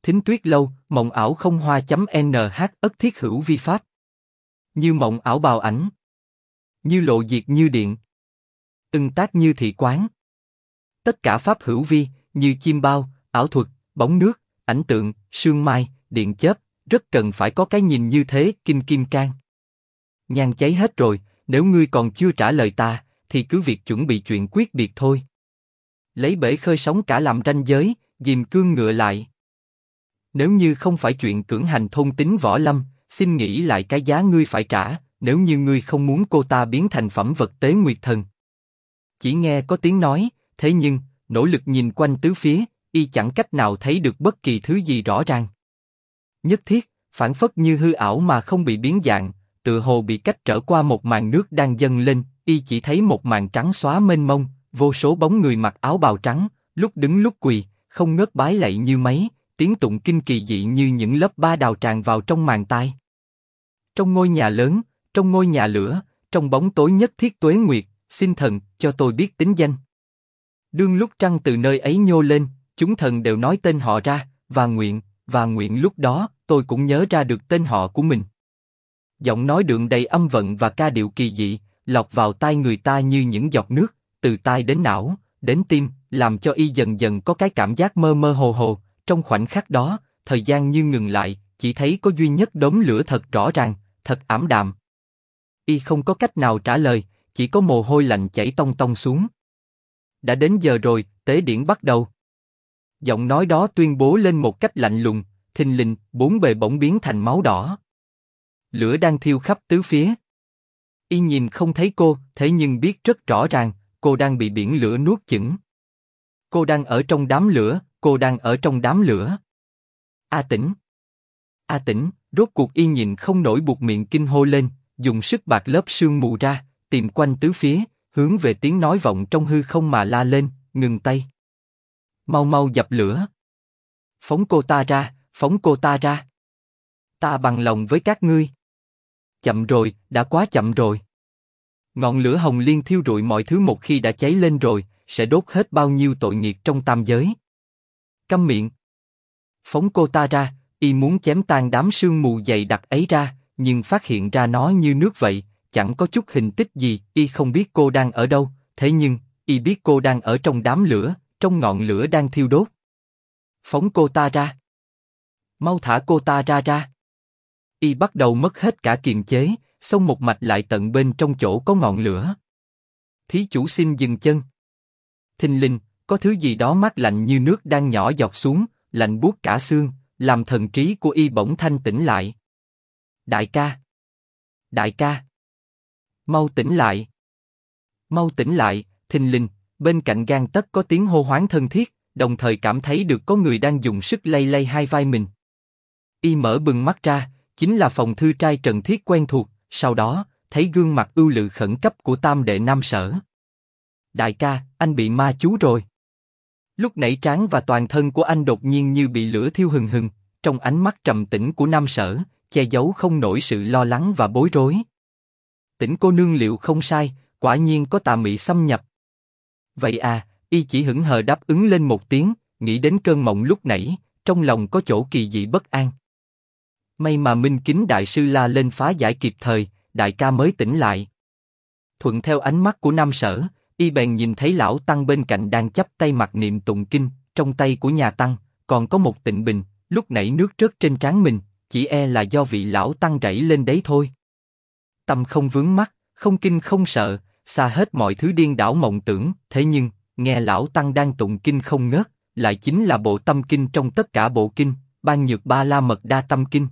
Thính Tuyết Lâu, mộng ảo không hoa.nh ất thiết hữu vi pháp. Như mộng ảo bào ảnh. Như lộ diệt như điện. Ưng tác như thị quán. Tất cả pháp hữu vi, như chim bao, ảo thuật, bóng nước, ảnh tượng, sương mai, điện chớp, rất cần phải có cái nhìn như thế. Kinh Kim Cang. Nhang cháy hết rồi, nếu ngươi còn chưa trả lời ta, thì cứ việc chuẩn bị chuyện quyết biệt thôi. Lấy bể khơi sóng cả làm ranh giới, ghìm cương ngựa lại. Nếu như không phải chuyện cưỡng hành thôn tính võ lâm, xin nghĩ lại cái giá ngươi phải trả, nếu như ngươi không muốn cô ta biến thành phẩm vật tế nguyệt thần. Chỉ nghe có tiếng nói, thế nhưng, nỗ lực nhìn quanh tứ phía, y chẳng cách nào thấy được bất kỳ thứ gì rõ ràng. Nhất thiết, phản phất như hư ảo mà không bị biến dạng, tựa hồ bị cách trở qua một màn nước đang dâng lên, y chỉ thấy một màn trắng xóa mênh mông, vô số bóng người mặc áo bào trắng, lúc đứng lúc quỳ, không ngớt bái lạy như mấy, tiếng tụng kinh kỳ dị như những lớp ba đào tràn vào trong màn tai. Trong ngôi nhà lớn, trong ngôi nhà lửa, trong bóng tối nhất thiết tuế nguyệt, xin thần cho tôi biết tính danh. Đương lúc trăng từ nơi ấy nhô lên, chúng thần đều nói tên họ ra, và nguyện lúc đó tôi cũng nhớ ra được tên họ của mình. Giọng nói đượm đầy âm vận và ca điệu kỳ dị, lọt vào tai người ta như những giọt nước, từ tai đến não, đến tim, làm cho y dần dần có cái cảm giác mơ mơ hồ hồ. Trong khoảnh khắc đó, thời gian như ngừng lại, chỉ thấy có duy nhất đốm lửa thật rõ ràng, thật ảm đạm. Y không có cách nào trả lời, chỉ có mồ hôi lạnh chảy tông tông xuống. Đã đến giờ rồi, tế điển bắt đầu. Giọng nói đó tuyên bố lên một cách lạnh lùng, thình lình, bốn bề bỗng biến thành máu đỏ. Lửa đang thiêu khắp tứ phía. Y nhìn không thấy cô, thế nhưng biết rất rõ ràng, cô đang bị biển lửa nuốt chửng. Cô đang ở trong đám lửa, cô đang ở trong đám lửa. A Tĩnh! A Tĩnh! Rốt cuộc y nhìn không nổi buột miệng kinh hô lên, dùng sức bạc lớp sương mù ra, tìm quanh tứ phía, hướng về tiếng nói vọng trong hư không mà la lên, ngừng tay. Mau mau dập lửa. Phóng cô ta ra, phóng cô ta ra. Ta bằng lòng với các ngươi. Chậm rồi, đã quá chậm rồi. Ngọn lửa hồng liên thiêu rụi mọi thứ một khi đã cháy lên rồi, sẽ đốt hết bao nhiêu tội nghiệp trong tam giới. Câm miệng. Phóng cô ta ra, y muốn chém tan đám sương mù dày đặc ấy ra, nhưng phát hiện ra nó như nước vậy, chẳng có chút hình tích gì. Y không biết cô đang ở đâu, thế nhưng y biết cô đang ở trong đám lửa, trong ngọn lửa đang thiêu đốt. Phóng cô ta ra. Mau thả cô ta ra ra. Y bắt đầu mất hết cả kiềm chế, xông một mạch lại tận bên trong chỗ có ngọn lửa. Thí chủ xin dừng chân. Thình lình, có thứ gì đó mát lạnh như nước đang nhỏ giọt xuống, lạnh buốt cả xương, làm thần trí của y bỗng thanh tĩnh lại. Đại ca! Đại ca! Mau tỉnh lại! Mau tỉnh lại! Thình lình, bên cạnh gang tấc có tiếng hô hoán thân thiết, đồng thời cảm thấy được có người đang dùng sức lay lay hai vai mình. Y mở bừng mắt ra, chính là Phòng thư trai Trần Thiết quen thuộc, sau đó, thấy gương mặt ưu lự khẩn cấp của tam đệ Nam Sở. Đại ca, anh bị ma chú rồi. Lúc nãy trán và toàn thân của anh đột nhiên như bị lửa thiêu hừng hừng, trong ánh mắt trầm tĩnh của Nam Sở, che giấu không nổi sự lo lắng và bối rối. Tĩnh cô nương liệu không sai, quả nhiên có tà mị xâm nhập. Vậy à, y chỉ hững hờ đáp ứng lên một tiếng, nghĩ đến cơn mộng lúc nãy, trong lòng có chỗ kỳ dị bất an. May mà Minh Kính đại sư la lên phá giải kịp thời, đại ca mới tỉnh lại. Thuận theo ánh mắt của Nam Sở, y bèn nhìn thấy lão tăng bên cạnh đang chắp tay mặc niệm tụng kinh, trong tay của nhà tăng còn có một tịnh bình, lúc nãy nước rớt trên trán mình, chỉ e là do vị lão tăng rảy lên đấy thôi. Tâm không vướng mắc, không kinh không sợ, xa hết mọi thứ điên đảo mộng tưởng, thế nhưng nghe lão tăng đang tụng kinh không ngớt, lại chính là bộ tâm kinh trong tất cả bộ kinh, Ban Nhược Ba La Mật Đa Tâm Kinh.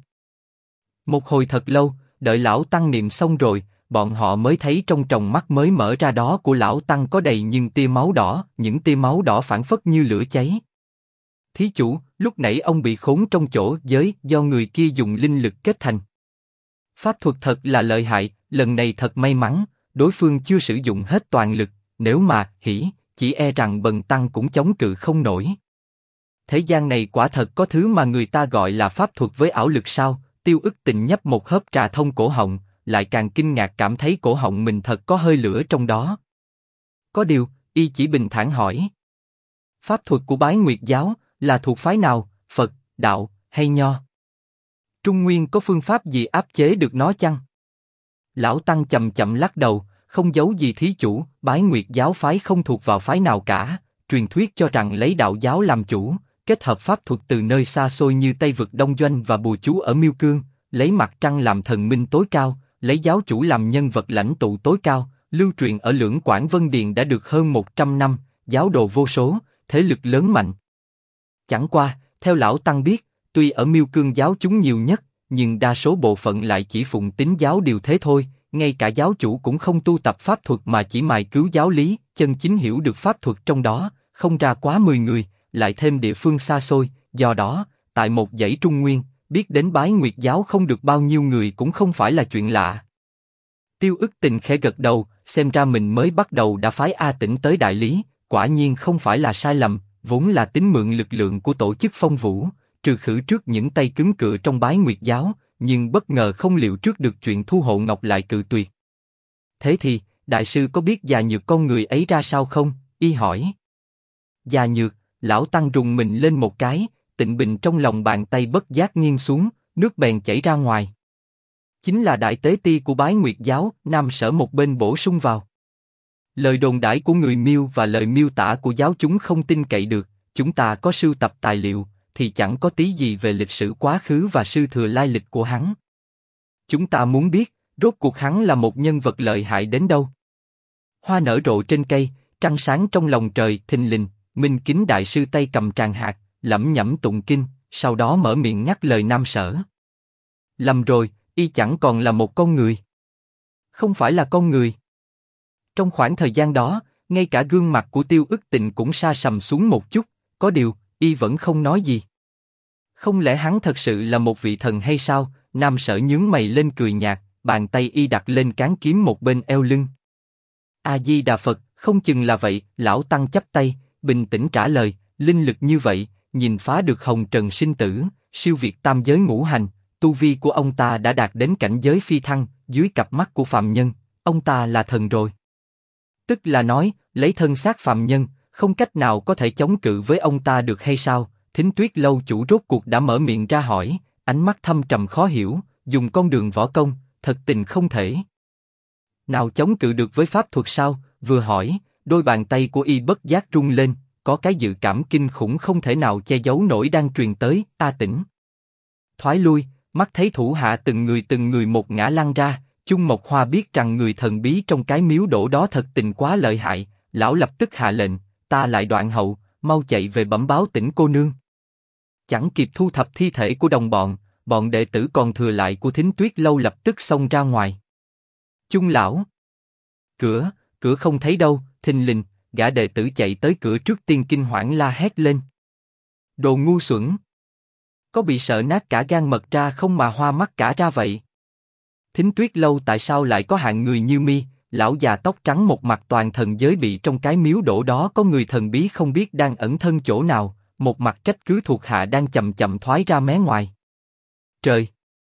Một hồi thật lâu, đợi lão tăng niệm xong rồi, bọn họ mới thấy trong tròng mắt mới mở ra đó của lão tăng có đầy những tia máu đỏ, những tia máu đỏ phảng phất như lửa cháy. Thí chủ, lúc nãy ông bị khốn trong chỗ giới do người kia dùng linh lực kết thành. Pháp thuật thật là lợi hại, lần này thật may mắn, đối phương chưa sử dụng hết toàn lực, nếu mà chỉ e rằng bần tăng cũng chống cự không nổi. Thế gian này quả thật có thứ mà người ta gọi là pháp thuật với ảo lực sao? Tiêu Ức Tình nhấp một hớp trà thông cổ họng, lại càng kinh ngạc cảm thấy cổ họng mình thật có hơi lửa trong đó. Có điều, y chỉ bình thản hỏi. Pháp thuật của Bái Nguyệt giáo là thuộc phái nào? Phật, đạo hay nho. Trung Nguyên có phương pháp gì áp chế được nó chăng? Lão Tăng chậm chậm lắc đầu, không giấu gì thí chủ, Bái Nguyệt giáo phái không thuộc vào phái nào cả, truyền thuyết cho rằng lấy đạo giáo làm chủ, kết hợp pháp thuật từ nơi xa xôi như Tây Vực Đông Doanh và bùa chú ở Miêu Cương, lấy mặt trăng làm thần minh tối cao, lấy giáo chủ làm nhân vật lãnh tụ tối cao, lưu truyền ở Lưỡng Quảng Vân Điền đã được hơn 100 năm, giáo đồ vô số, thế lực lớn mạnh. Chẳng qua, theo lão Tăng biết, tuy ở Miêu Cương giáo chúng nhiều nhất, nhưng đa số bộ phận lại chỉ phụng tín giáo điều thế thôi, ngay cả giáo chủ cũng không tu tập pháp thuật mà chỉ mài cứu giáo lý, chân chính hiểu được pháp thuật trong đó, không ra quá 10 người, lại thêm địa phương xa xôi, do đó, tại một dãy Trung Nguyên, biết đến Bái Nguyệt giáo không được bao nhiêu người cũng không phải là chuyện lạ. Tiêu Ức Tình khẽ gật đầu, xem ra mình mới bắt đầu đã phái A Tĩnh tới đại lý, quả nhiên không phải là sai lầm, vốn là tính mượn lực lượng của tổ chức Phong Vũ, trừ khử trước những tay cứng cựa trong Bái Nguyệt giáo, nhưng bất ngờ không liệu trước được chuyện Thu Hộ Ngọc lại cự tuyệt. Thế thì, đại sư có biết Già Nhược con người ấy ra sao không? Y hỏi. Già Nhược, lão Tăng rùng mình lên một cái, tịnh bình trong lòng bàn tay bất giác nghiêng xuống, nước bèn chảy ra ngoài. Chính là đại tế ti của Bái Nguyệt giáo, Nam Sở một bên bổ sung vào. Lời đồn đãi của người Miêu và lời miêu tả của giáo chúng không tin cậy được, chúng ta có sưu tập tài liệu, thì chẳng có tí gì về lịch sử quá khứ và sư thừa lai lịch của hắn. Chúng ta muốn biết, rốt cuộc hắn là một nhân vật lợi hại đến đâu. Hoa nở rộ trên cây, trăng sáng trong lòng trời, thình lình, Minh Kính đại sư tay cầm tràng hạt, lẩm nhẩm tụng kinh, sau đó mở miệng nhắc lời Nam Sở. Lầm rồi, y chẳng còn là một con người. Không phải là con người. Trong khoảng thời gian đó, ngay cả gương mặt của Tiêu Ức Tình cũng sa sầm xuống một chút, có điều, y vẫn không nói gì. Không lẽ hắn thật sự là một vị thần hay sao? Nam Sở nhướng mày lên cười nhạt, bàn tay y đặt lên cán kiếm một bên eo lưng. A Di Đà Phật, không chừng là vậy. Lão Tăng chắp tay, bình tĩnh trả lời, linh lực như vậy, nhìn phá được hồng trần sinh tử, siêu việt tam giới ngũ hành, tu vi của ông ta đã đạt đến cảnh giới phi thăng, dưới cặp mắt của phàm nhân, ông ta là thần rồi. Tức là nói, lấy thân xác phàm nhân, không cách nào có thể chống cự với ông ta được hay sao? Thính Tuyết lâu chủ rốt cuộc đã mở miệng ra hỏi, ánh mắt thâm trầm khó hiểu, dùng con đường võ công, thật tình không thể. Nào chống cự được với pháp thuật sao? Vừa hỏi, đôi bàn tay của y bất giác rung lên, có cái dự cảm kinh khủng không thể nào che giấu nổi đang truyền tới. A Tĩnh thoái lui, mắt thấy thủ hạ từng người một ngã lăn ra. Chung Mộc Hoa biết rằng người thần bí trong cái miếu đổ đó thật tình quá lợi hại, lão lập tức hạ lệnh, ta lại đoạn hậu, mau chạy về bẩm báo Tĩnh cô nương. Chẳng kịp thu thập thi thể của đồng bọn, bọn đệ tử còn thừa lại của Thính Tuyết lâu lập tức xông ra ngoài. Chung lão, cửa không thấy đâu. Thình lình, gã đệ tử chạy tới cửa trước tiên kinh hoảng la hét lên. Đồ ngu xuẩn! Có bị sợ nát cả gan mật ra không mà hoa mắt cả ra vậy? Thính Tuyết lâu tại sao lại có hạng người như mi? Lão già tóc trắng một mặt toàn thần giới bị trong cái miếu đổ đó có người thần bí không biết đang ẩn thân chỗ nào, một mặt trách cứ thuộc hạ đang chậm chậm thoái ra mé ngoài. Trời!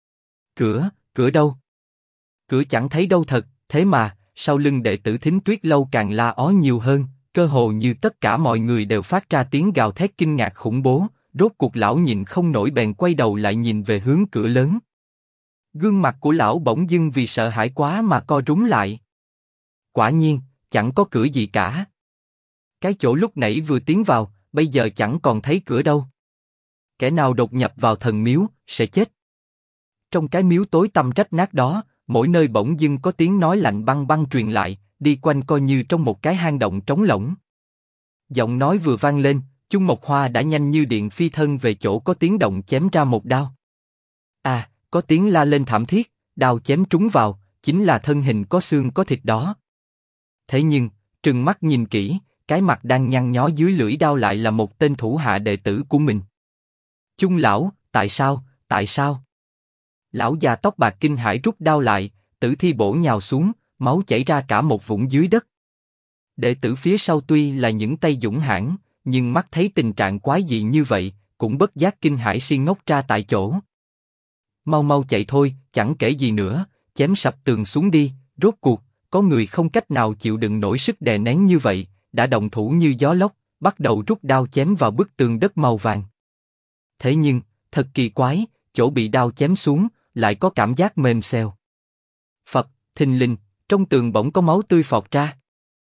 Cửa đâu? Cửa chẳng thấy đâu thật, thế mà, sau lưng đệ tử Thính Tuyết lâu càng la ó nhiều hơn, cơ hồ như tất cả mọi người đều phát ra tiếng gào thét kinh ngạc khủng bố, rốt cuộc lão nhìn không nổi bèn quay đầu lại nhìn về hướng cửa lớn. Gương mặt của lão bỗng dưng vì sợ hãi quá mà co rúm lại. Quả nhiên, chẳng có cửa gì cả. Cái chỗ lúc nãy vừa tiến vào, bây giờ chẳng còn thấy cửa đâu. Kẻ nào đột nhập vào thần miếu, sẽ chết. Trong cái miếu tối tăm rách nát đó, mỗi nơi bỗng dưng có tiếng nói lạnh băng băng truyền lại, đi quanh coi như trong một cái hang động trống lỏng. Giọng nói vừa vang lên, Chung Mộc Hoa đã nhanh như điện phi thân về chỗ có tiếng động chém ra một đao. À, có tiếng la lên thảm thiết, đao chém trúng vào, chính là thân hình có xương có thịt đó. Thế nhưng, trừng mắt nhìn kỹ, cái mặt đang nhăn nhó dưới lưỡi đao lại là một tên thủ hạ đệ tử của mình. Chung lão, tại sao? Lão già tóc bạc kinh hãi rút đao lại, tử thi bổ nhào xuống, máu chảy ra cả một vũng dưới đất. Đệ tử phía sau tuy là những tay dũng hãn, nhưng mắt thấy tình trạng quái dị như vậy, cũng bất giác kinh hãi si ngốc ra tại chỗ. Mau chạy thôi, chẳng kể gì nữa, chém sập tường xuống đi. Rốt cuộc, có người không cách nào chịu đựng nổi sức đè nén như vậy, đã động thủ như gió lốc, bắt đầu rút đao chém vào bức tường đất màu vàng. Thế nhưng, thật kỳ quái, chỗ bị đao chém xuống, lại có cảm giác mềm xèo. Phập, thình lình, trong tường bỗng có máu tươi phọt ra.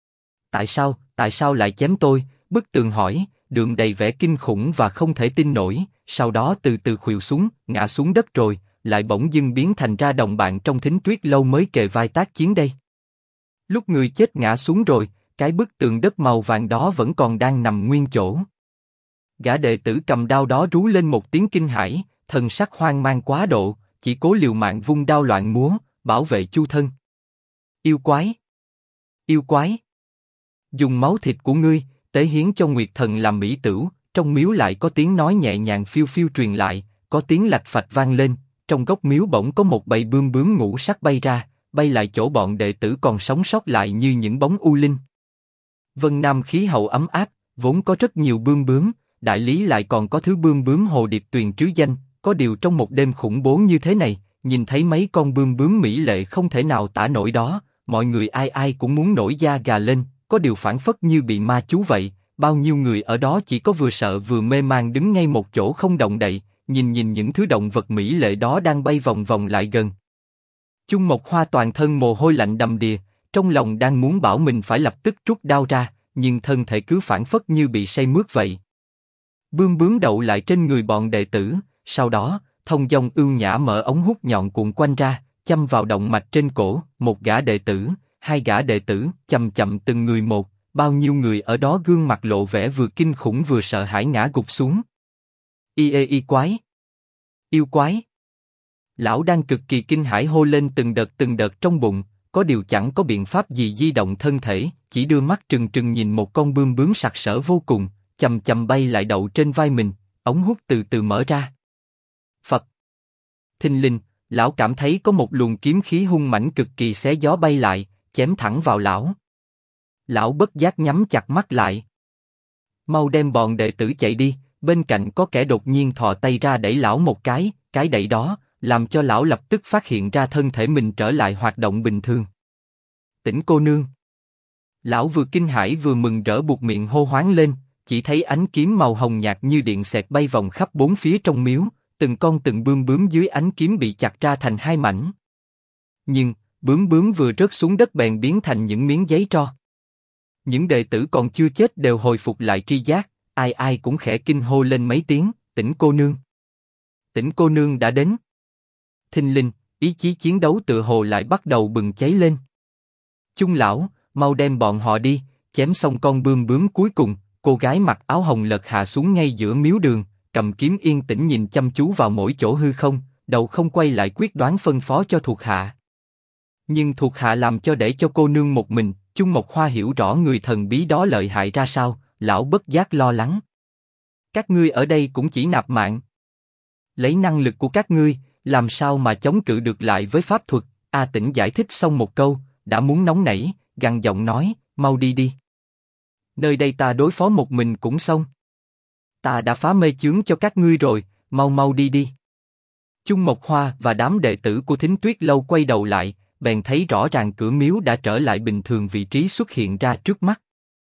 Tại sao lại chém tôi? Bức tường hỏi, đường đầy vẻ kinh khủng và không thể tin nổi, sau đó từ từ khuỵu xuống, ngã xuống đất rồi, lại bỗng dưng biến thành ra đồng bạn trong Thính Tuyết Lâu mới kề vai tác chiến đây. Lúc người chết ngã xuống rồi, cái bức tường đất màu vàng đó vẫn còn đang nằm nguyên chỗ. Gã đệ tử cầm đao đó rú lên một tiếng kinh hãi, thần sắc hoang mang quá độ, chỉ cố liều mạng vung đao loạn múa, bảo vệ chu thân. Yêu quái! Yêu quái! Dùng máu thịt của ngươi, tế hiến cho Nguyệt Thần làm mỹ tửu. Trong miếu lại có tiếng nói nhẹ nhàng phiêu phiêu truyền lại, có tiếng lạch phạch vang lên. Trong góc miếu bỗng có một bầy bươm bướm ngũ sắc bay ra, bay lại chỗ bọn đệ tử còn sống sót lại như những bóng u linh. Vân Nam khí hậu ấm áp, vốn có rất nhiều bươm bướm, đại lý lại còn có thứ bươm bướm hồ điệp tuyền trứ danh. Có điều trong một đêm khủng bố như thế này, nhìn thấy mấy con bươm bướm mỹ lệ không thể nào tả nổi đó, mọi người ai ai cũng muốn nổi da gà lên. Có điều phảng phất như bị ma chú vậy, bao nhiêu người ở đó chỉ có vừa sợ vừa mê man đứng ngay một chỗ không động đậy, nhìn những thứ động vật mỹ lệ đó đang bay vòng vòng lại gần. Chung Mộc Hoa toàn thân mồ hôi lạnh đầm đìa, trong lòng đang muốn bảo mình phải lập tức rút đao ra, nhưng thân thể cứ phảng phất như bị say mướt vậy. Bươm bướm đậu lại trên người bọn đệ tử, sau đó, thông dong ưu nhã mở ống hút nhọn cuộn quanh ra, châm vào động mạch trên cổ, một gã đệ tử, hai gã đệ tử, chậm chậm từng người một, bao nhiêu người ở đó gương mặt lộ vẻ vừa kinh khủng vừa sợ hãi ngã gục xuống. Y quái! Yêu quái! Lão đang cực kỳ kinh hãi hô lên từng đợt trong bụng, có điều chẳng có biện pháp gì di động thân thể, chỉ đưa mắt trừng trừng nhìn một con bươm bướm sặc sỡ vô cùng, chầm chầm bay lại đậu trên vai mình, ống hút từ từ mở ra. Phật! Thình lình, lão cảm thấy có một luồng kiếm khí hung mãnh cực kỳ xé gió bay lại, chém thẳng vào lão. Lão bất giác nhắm chặt mắt lại. Mau đem bọn đệ tử chạy đi, bên cạnh có kẻ đột nhiên thò tay ra đẩy lão một cái đẩy đó, làm cho lão lập tức phát hiện ra thân thể mình trở lại hoạt động bình thường. Tĩnh cô nương. Lão vừa kinh hãi vừa mừng rỡ buột miệng hô hoáng lên, chỉ thấy ánh kiếm màu hồng nhạt như điện xẹt bay vòng khắp bốn phía trong miếu, từng con từng bươm bướm dưới ánh kiếm bị chặt ra thành hai mảnh. Nhưng, bướm bướm vừa rớt xuống đất bèn biến thành những miếng giấy tro. Những đệ tử còn chưa chết đều hồi phục lại tri giác, ai ai cũng khẽ kinh hô lên mấy tiếng, Tĩnh cô nương. Tĩnh cô nương đã đến. Thình lình, ý chí chiến đấu tựa hồ lại bắt đầu bừng cháy lên. Chung lão, mau đem bọn họ đi, chém xong con bươm bướm cuối cùng. Cô gái mặc áo hồng lật hạ xuống ngay giữa miếu đường, cầm kiếm yên tĩnh nhìn chăm chú vào mỗi chỗ hư không, đầu không quay lại quyết đoán phân phó cho thuộc hạ. Nhưng thuộc hạ làm cho để cho cô nương một mình. Chung Mộc Hoa hiểu rõ người thần bí đó lợi hại ra sao, lão bất giác lo lắng. Các ngươi ở đây cũng chỉ nạp mạng. Lấy năng lực của các ngươi, làm sao mà chống cự được lại với pháp thuật? A Tĩnh giải thích xong một câu, đã muốn nóng nảy, gằn giọng nói, mau đi đi. Nơi đây ta đối phó một mình cũng xong. Ta đã phá mê chướng cho các ngươi rồi, mau đi đi. Chung Mộc Hoa và đám đệ tử của Thính Tuyết Lâu quay đầu lại, bèn thấy rõ ràng cửa miếu đã trở lại bình thường, vị trí xuất hiện ra trước mắt.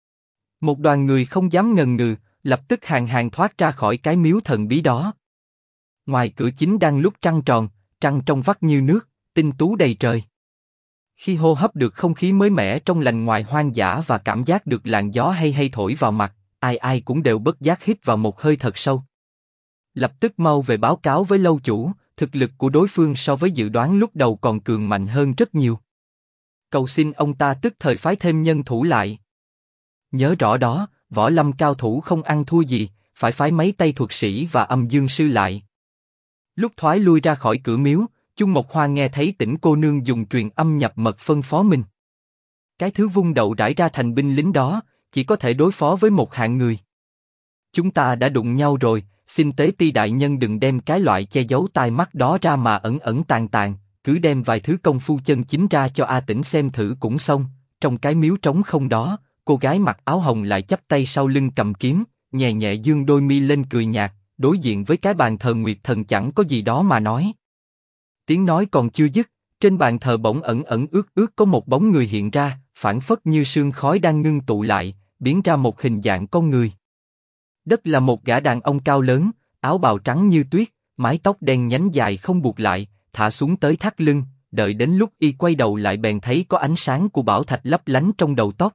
Một đoàn người không dám ngần ngừ, lập tức hàng thoát ra khỏi cái miếu thần bí đó. Ngoài cửa chính đang lúc trăng tròn, trăng trong vắt như nước, tinh tú đầy trời. Khi hô hấp được không khí mới mẻ trong lành ngoài hoang dã và cảm giác được làn gió hay thổi vào mặt, ai ai cũng đều bất giác hít vào một hơi thật sâu. Lập tức mau về báo cáo với lâu chủ, thực lực của đối phương so với dự đoán lúc đầu còn cường mạnh hơn rất nhiều. Cầu xin ông ta tức thời phái thêm nhân thủ lại. Nhớ rõ đó, võ lâm cao thủ không ăn thua gì, phải phái mấy tay thuật sĩ và âm dương sư lại. Lúc thoái lui ra khỏi cửa miếu, Chung Mộc Hoa nghe thấy Tĩnh cô nương dùng truyền âm nhập mật phân phó mình. Cái thứ vung đậu rải ra thành binh lính đó, chỉ có thể đối phó với một hạng người. Chúng ta đã đụng nhau rồi, xin Tế Ti đại nhân đừng đem cái loại che giấu tai mắt đó ra mà ẩn tàng, cứ đem vài thứ công phu chân chính ra cho A Tĩnh xem thử cũng xong. Trong cái miếu trống không đó, cô gái mặc áo hồng lại chắp tay sau lưng cầm kiếm, nhẹ dương đôi mi lên cười nhạt, đối diện với cái bàn thờ Nguyệt Thần chẳng có gì đó mà nói. Tiếng nói còn chưa dứt, trên bàn thờ bỗng ẩn ướt có một bóng người hiện ra, phảng phất như sương khói đang ngưng tụ lại, biến ra một hình dạng con người. Đất là một gã đàn ông cao lớn, áo bào trắng như tuyết, mái tóc đen nhánh dài không buộc lại, thả xuống tới thắt lưng, đợi đến lúc y quay đầu lại bèn thấy có ánh sáng của bảo thạch lấp lánh trong đầu tóc.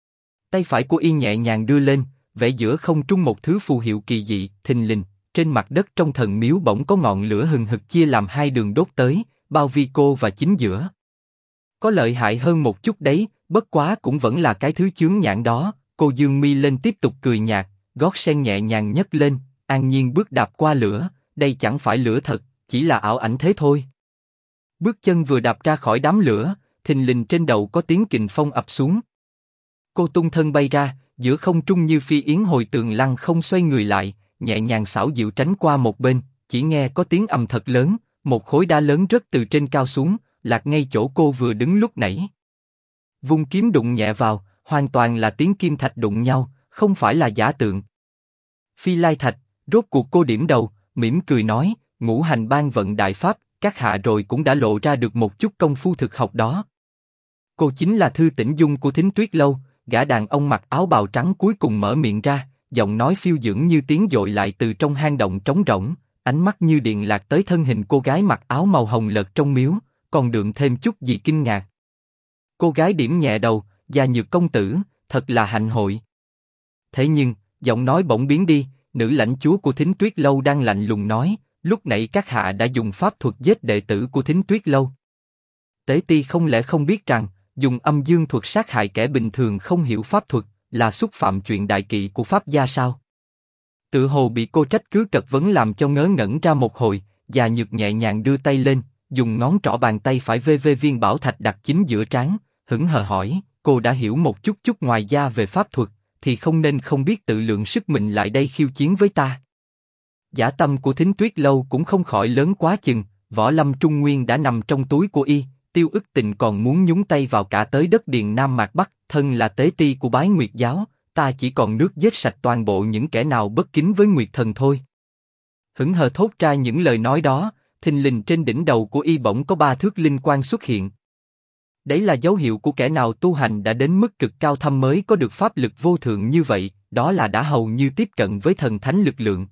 Tay phải của y nhẹ nhàng đưa lên, vẽ giữa không trung một thứ phù hiệu kỳ dị, thình lình, trên mặt đất trong thần miếu bỗng có ngọn lửa hừng hực chia làm hai đường đốt tới, bao vi cô và chính giữa. Có lợi hại hơn một chút đấy, bất quá cũng vẫn là cái thứ chướng nhãn đó. Cô dương mi lên tiếp tục cười nhạt, gót sen nhẹ nhàng nhấc lên, an nhiên bước đạp qua lửa. Đây chẳng phải lửa thật, chỉ là ảo ảnh thế thôi. Bước chân vừa đạp ra khỏi đám lửa, thình lình trên đầu có tiếng kình phong ập xuống. Cô tung thân bay ra, giữa không trung như phi yến hồi tường lăng không xoay người lại, nhẹ nhàng xảo diệu tránh qua một bên. Chỉ nghe có tiếng ầm thật lớn, một khối đá lớn rớt từ trên cao xuống, lạc ngay chỗ cô vừa đứng lúc nãy. Vung kiếm đụng nhẹ vào, hoàn toàn là tiếng kim thạch đụng nhau, không phải là giả tượng. Phi Lai Thạch, rốt cuộc cô điểm đầu, mỉm cười nói, ngũ hành ban vận đại pháp, các hạ rồi cũng đã lộ ra được một chút công phu thực học đó. Cô chính là Thư Tĩnh Dung của Thính Tuyết Lâu. Gã đàn ông mặc áo bào trắng cuối cùng mở miệng ra, giọng nói phiêu dưỡng như tiếng dội lại từ trong hang động trống rỗng, ánh mắt như điện lạc tới thân hình cô gái mặc áo màu hồng lợt trong miếu, còn đượm thêm chút gì kinh ngạc. Cô gái điểm nhẹ đầu, Gia Nhược công tử, thật là hạnh hội. Thế nhưng, giọng nói bỗng biến đi, nữ lãnh chúa của Thính Tuyết Lâu đang lạnh lùng nói, lúc nãy các hạ đã dùng pháp thuật giết đệ tử của Thính Tuyết Lâu. Tế Ti không lẽ không biết rằng, dùng âm dương thuật sát hại kẻ bình thường không hiểu pháp thuật, là xúc phạm chuyện đại kỵ của pháp gia sao? Tự hồ bị cô trách cứ cật vấn làm cho ngớ ngẩn ra một hồi, Gia Nhược nhẹ nhàng đưa tay lên, dùng ngón trỏ bàn tay phải vê vê viên bảo thạch đặt chính giữa trán, hững hờ hỏi, cô đã hiểu một chút ngoài da về pháp thuật, thì không nên không biết tự lượng sức mình lại đây khiêu chiến với ta. Dã tâm của Thính Tuyết Lâu cũng không khỏi lớn quá chừng, võ lâm trung nguyên đã nằm trong túi của y, Tiêu Ức Tình còn muốn nhúng tay vào cả tới đất Điền Nam Mạc Bắc, thân là tế ti của Bái Nguyệt giáo, ta chỉ còn nước giết sạch toàn bộ những kẻ nào bất kính với Nguyệt thần thôi. Hững hờ thốt ra những lời nói đó, thình lình trên đỉnh đầu của y bỗng có 3 thước linh quang xuất hiện. Đấy là dấu hiệu của kẻ nào tu hành đã đến mức cực cao thâm mới có được pháp lực vô thượng như vậy, đó là đã hầu như tiếp cận với thần thánh lực lượng.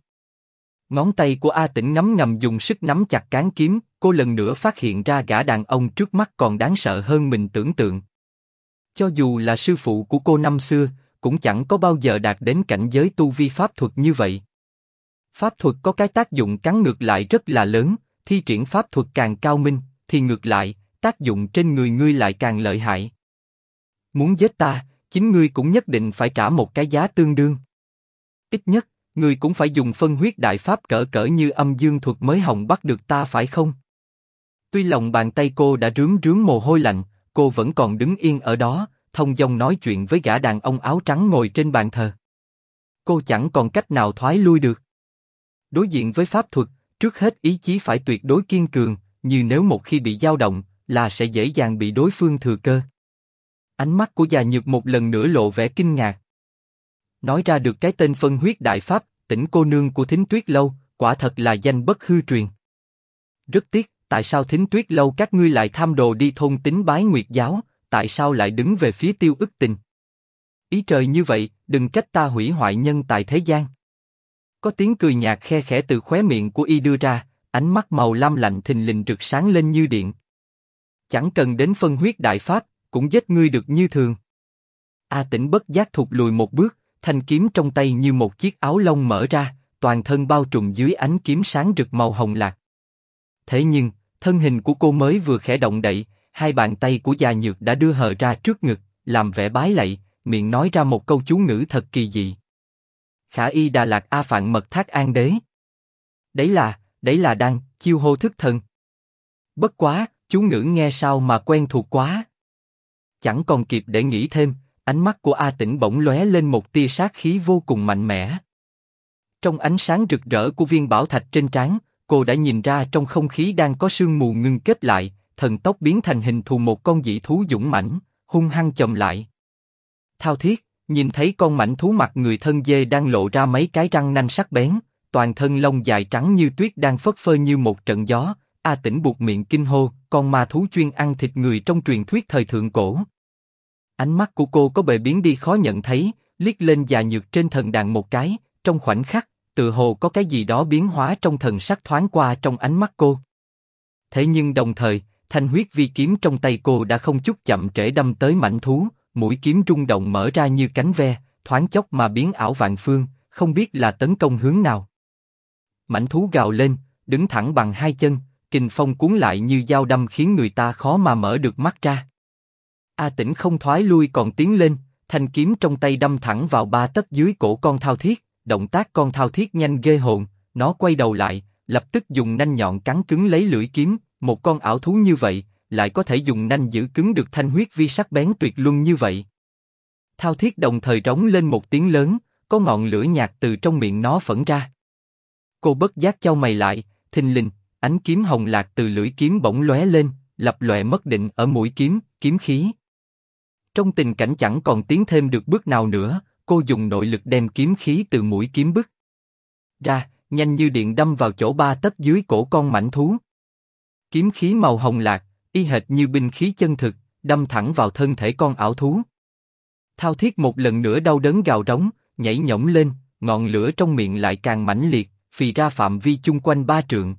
Ngón tay của A Tĩnh ngấm ngầm dùng sức nắm chặt cán kiếm, cô lần nữa phát hiện ra gã đàn ông trước mắt còn đáng sợ hơn mình tưởng tượng. Cho dù là sư phụ của cô năm xưa, cũng chẳng có bao giờ đạt đến cảnh giới tu vi pháp thuật như vậy. Pháp thuật có cái tác dụng cắn ngược lại rất là lớn, thi triển pháp thuật càng cao minh, thì ngược lại, tác dụng trên người ngươi lại càng lợi hại. Muốn giết ta, chính ngươi cũng nhất định phải trả một cái giá tương đương. Ít nhất, ngươi cũng phải dùng phân huyết đại pháp cỡ cỡ như âm dương thuật mới hòng bắt được ta phải không? Tuy lòng bàn tay cô đã rướm rướm mồ hôi lạnh, cô vẫn còn đứng yên ở đó, thông dong nói chuyện với gã đàn ông áo trắng ngồi trên bàn thờ. Cô chẳng còn cách nào thoái lui được. Đối diện với pháp thuật, trước hết ý chí phải tuyệt đối kiên cường, như nếu một khi bị dao động, là sẽ dễ dàng bị đối phương thừa cơ. Ánh mắt của Già Nhược một lần nữa lộ vẻ kinh ngạc. Nói ra được cái tên phân huyết đại pháp, Tĩnh cô nương của Thính Tuyết Lâu, quả thật là danh bất hư truyền. Rất tiếc, tại sao Thính Tuyết Lâu các ngươi lại tham đồ đi thôn tính Bái Nguyệt giáo, tại sao lại đứng về phía Tiêu Ức Tình? Ý trời như vậy, đừng trách ta hủy hoại nhân tài thế gian. Có tiếng cười nhạt khe khẽ từ khóe miệng của y đưa ra, ánh mắt màu lam lạnh thình lình rực sáng lên như điện. Chẳng cần đến phân huyết đại pháp, cũng giết ngươi được như thường. A Tĩnh bất giác thụt lùi một bước, thanh kiếm trong tay như một chiếc áo lông mở ra, toàn thân bao trùm dưới ánh kiếm sáng rực màu hồng lạc. Thế nhưng, thân hình của cô mới vừa khẽ động đậy, hai bàn tay của Già Nhược đã đưa hờ ra trước ngực, làm vẻ bái lạy, miệng nói ra một câu chú ngữ thật kỳ dị. Khả y Đà Lạc A Phạn Mật Thác An Đế. Đấy là đang chiêu hô thức thần. Bất quá, chú ngữ nghe sao mà quen thuộc quá. Chẳng còn kịp để nghĩ thêm, ánh mắt của A Tĩnh bỗng lóe lên một tia sát khí vô cùng mạnh mẽ. Trong ánh sáng rực rỡ của viên bảo thạch trên trán, cô đã nhìn ra trong không khí đang có sương mù ngưng kết lại, thần tốc biến thành hình thù một con dị thú dũng mãnh, hung hăng chồm lại. Thao thiết, nhìn thấy con mãnh thú mặt người thân dê đang lộ ra mấy cái răng nanh sắc bén, toàn thân lông dài trắng như tuyết đang phất phơ như một trận gió, A Tĩnh buột miệng kinh hô, con ma thú chuyên ăn thịt người trong truyền thuyết thời thượng cổ. Ánh mắt của cô có bề biến đi khó nhận thấy, liếc lên Già Nhược trên thần đàn một cái, trong khoảnh khắc, tự hồ có cái gì đó biến hóa trong thần sắc thoáng qua trong ánh mắt cô. Thế nhưng đồng thời, thanh huyết vi kiếm trong tay cô đã không chút chậm trễ đâm tới mãnh thú, mũi kiếm rung động mở ra như cánh ve, thoáng chốc mà biến ảo vạn phương, không biết là tấn công hướng nào. Mãnh thú gào lên, đứng thẳng bằng hai chân, kình phong cuốn lại như dao đâm khiến người ta khó mà mở được mắt ra. A Tĩnh không thoái lui còn tiến lên, thanh kiếm trong tay đâm thẳng vào 3 tấc dưới cổ con thao thiết, động tác con thao thiết nhanh ghê hồn, nó quay đầu lại, lập tức dùng nanh nhọn cắn cứng lấy lưỡi kiếm, một con ảo thú như vậy, lại có thể dùng nanh giữ cứng được thanh huyết vi sắc bén tuyệt luân như vậy. Thao thiết đồng thời rống lên một tiếng lớn, có ngọn lửa nhạt từ trong miệng nó phẫn ra. Cô bất giác chau mày lại, thình lình, ánh kiếm hồng lạc từ lưỡi kiếm bỗng lóe lên, lập lòe mất định ở mũi kiếm, kiếm khí. Trong tình cảnh chẳng còn tiến thêm được bước nào nữa, cô dùng nội lực đem kiếm khí từ mũi kiếm bứt ra, nhanh như điện đâm vào chỗ 3 tấc dưới cổ con mãnh thú. Kiếm khí màu hồng lạc, y hệt như binh khí chân thực, đâm thẳng vào thân thể con ảo thú. Thao thiết một lần nữa đau đớn gào rống, nhảy nhổm lên, ngọn lửa trong miệng lại càng mãnh liệt, phì ra phạm vi chung quanh 3 trượng.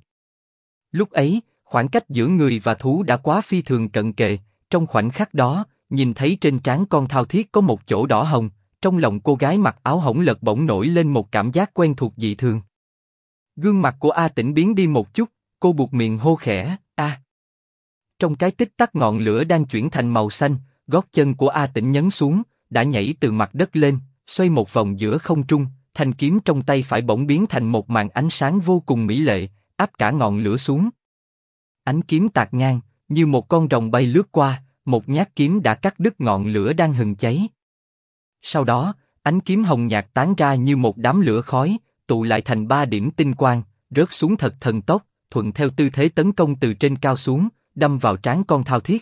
Lúc ấy, khoảng cách giữa người và thú đã quá phi thường cận kề, trong khoảnh khắc đó, nhìn thấy trên trán con thao thiết có một chỗ đỏ hồng, trong lòng cô gái mặc áo hồng lật bỗng nổi lên một cảm giác quen thuộc dị thường. Gương mặt của A Tĩnh biến đi một chút, cô buột miệng hô khẽ, A. Trong cái tích tắc ngọn lửa đang chuyển thành màu xanh, gót chân của A Tĩnh nhấn xuống, đã nhảy từ mặt đất lên, xoay một vòng giữa không trung, thanh kiếm trong tay phải bỗng biến thành một màn ánh sáng vô cùng mỹ lệ, áp cả ngọn lửa xuống. Ánh kiếm tạt ngang, như một con rồng bay lướt qua, một nhát kiếm đã cắt đứt ngọn lửa đang hừng cháy. Sau đó, ánh kiếm hồng nhạt tán ra như một đám lửa khói, tụ lại thành 3 điểm tinh quang, rớt xuống thật thần tốc, thuận theo tư thế tấn công từ trên cao xuống, đâm vào trán con thao thiết.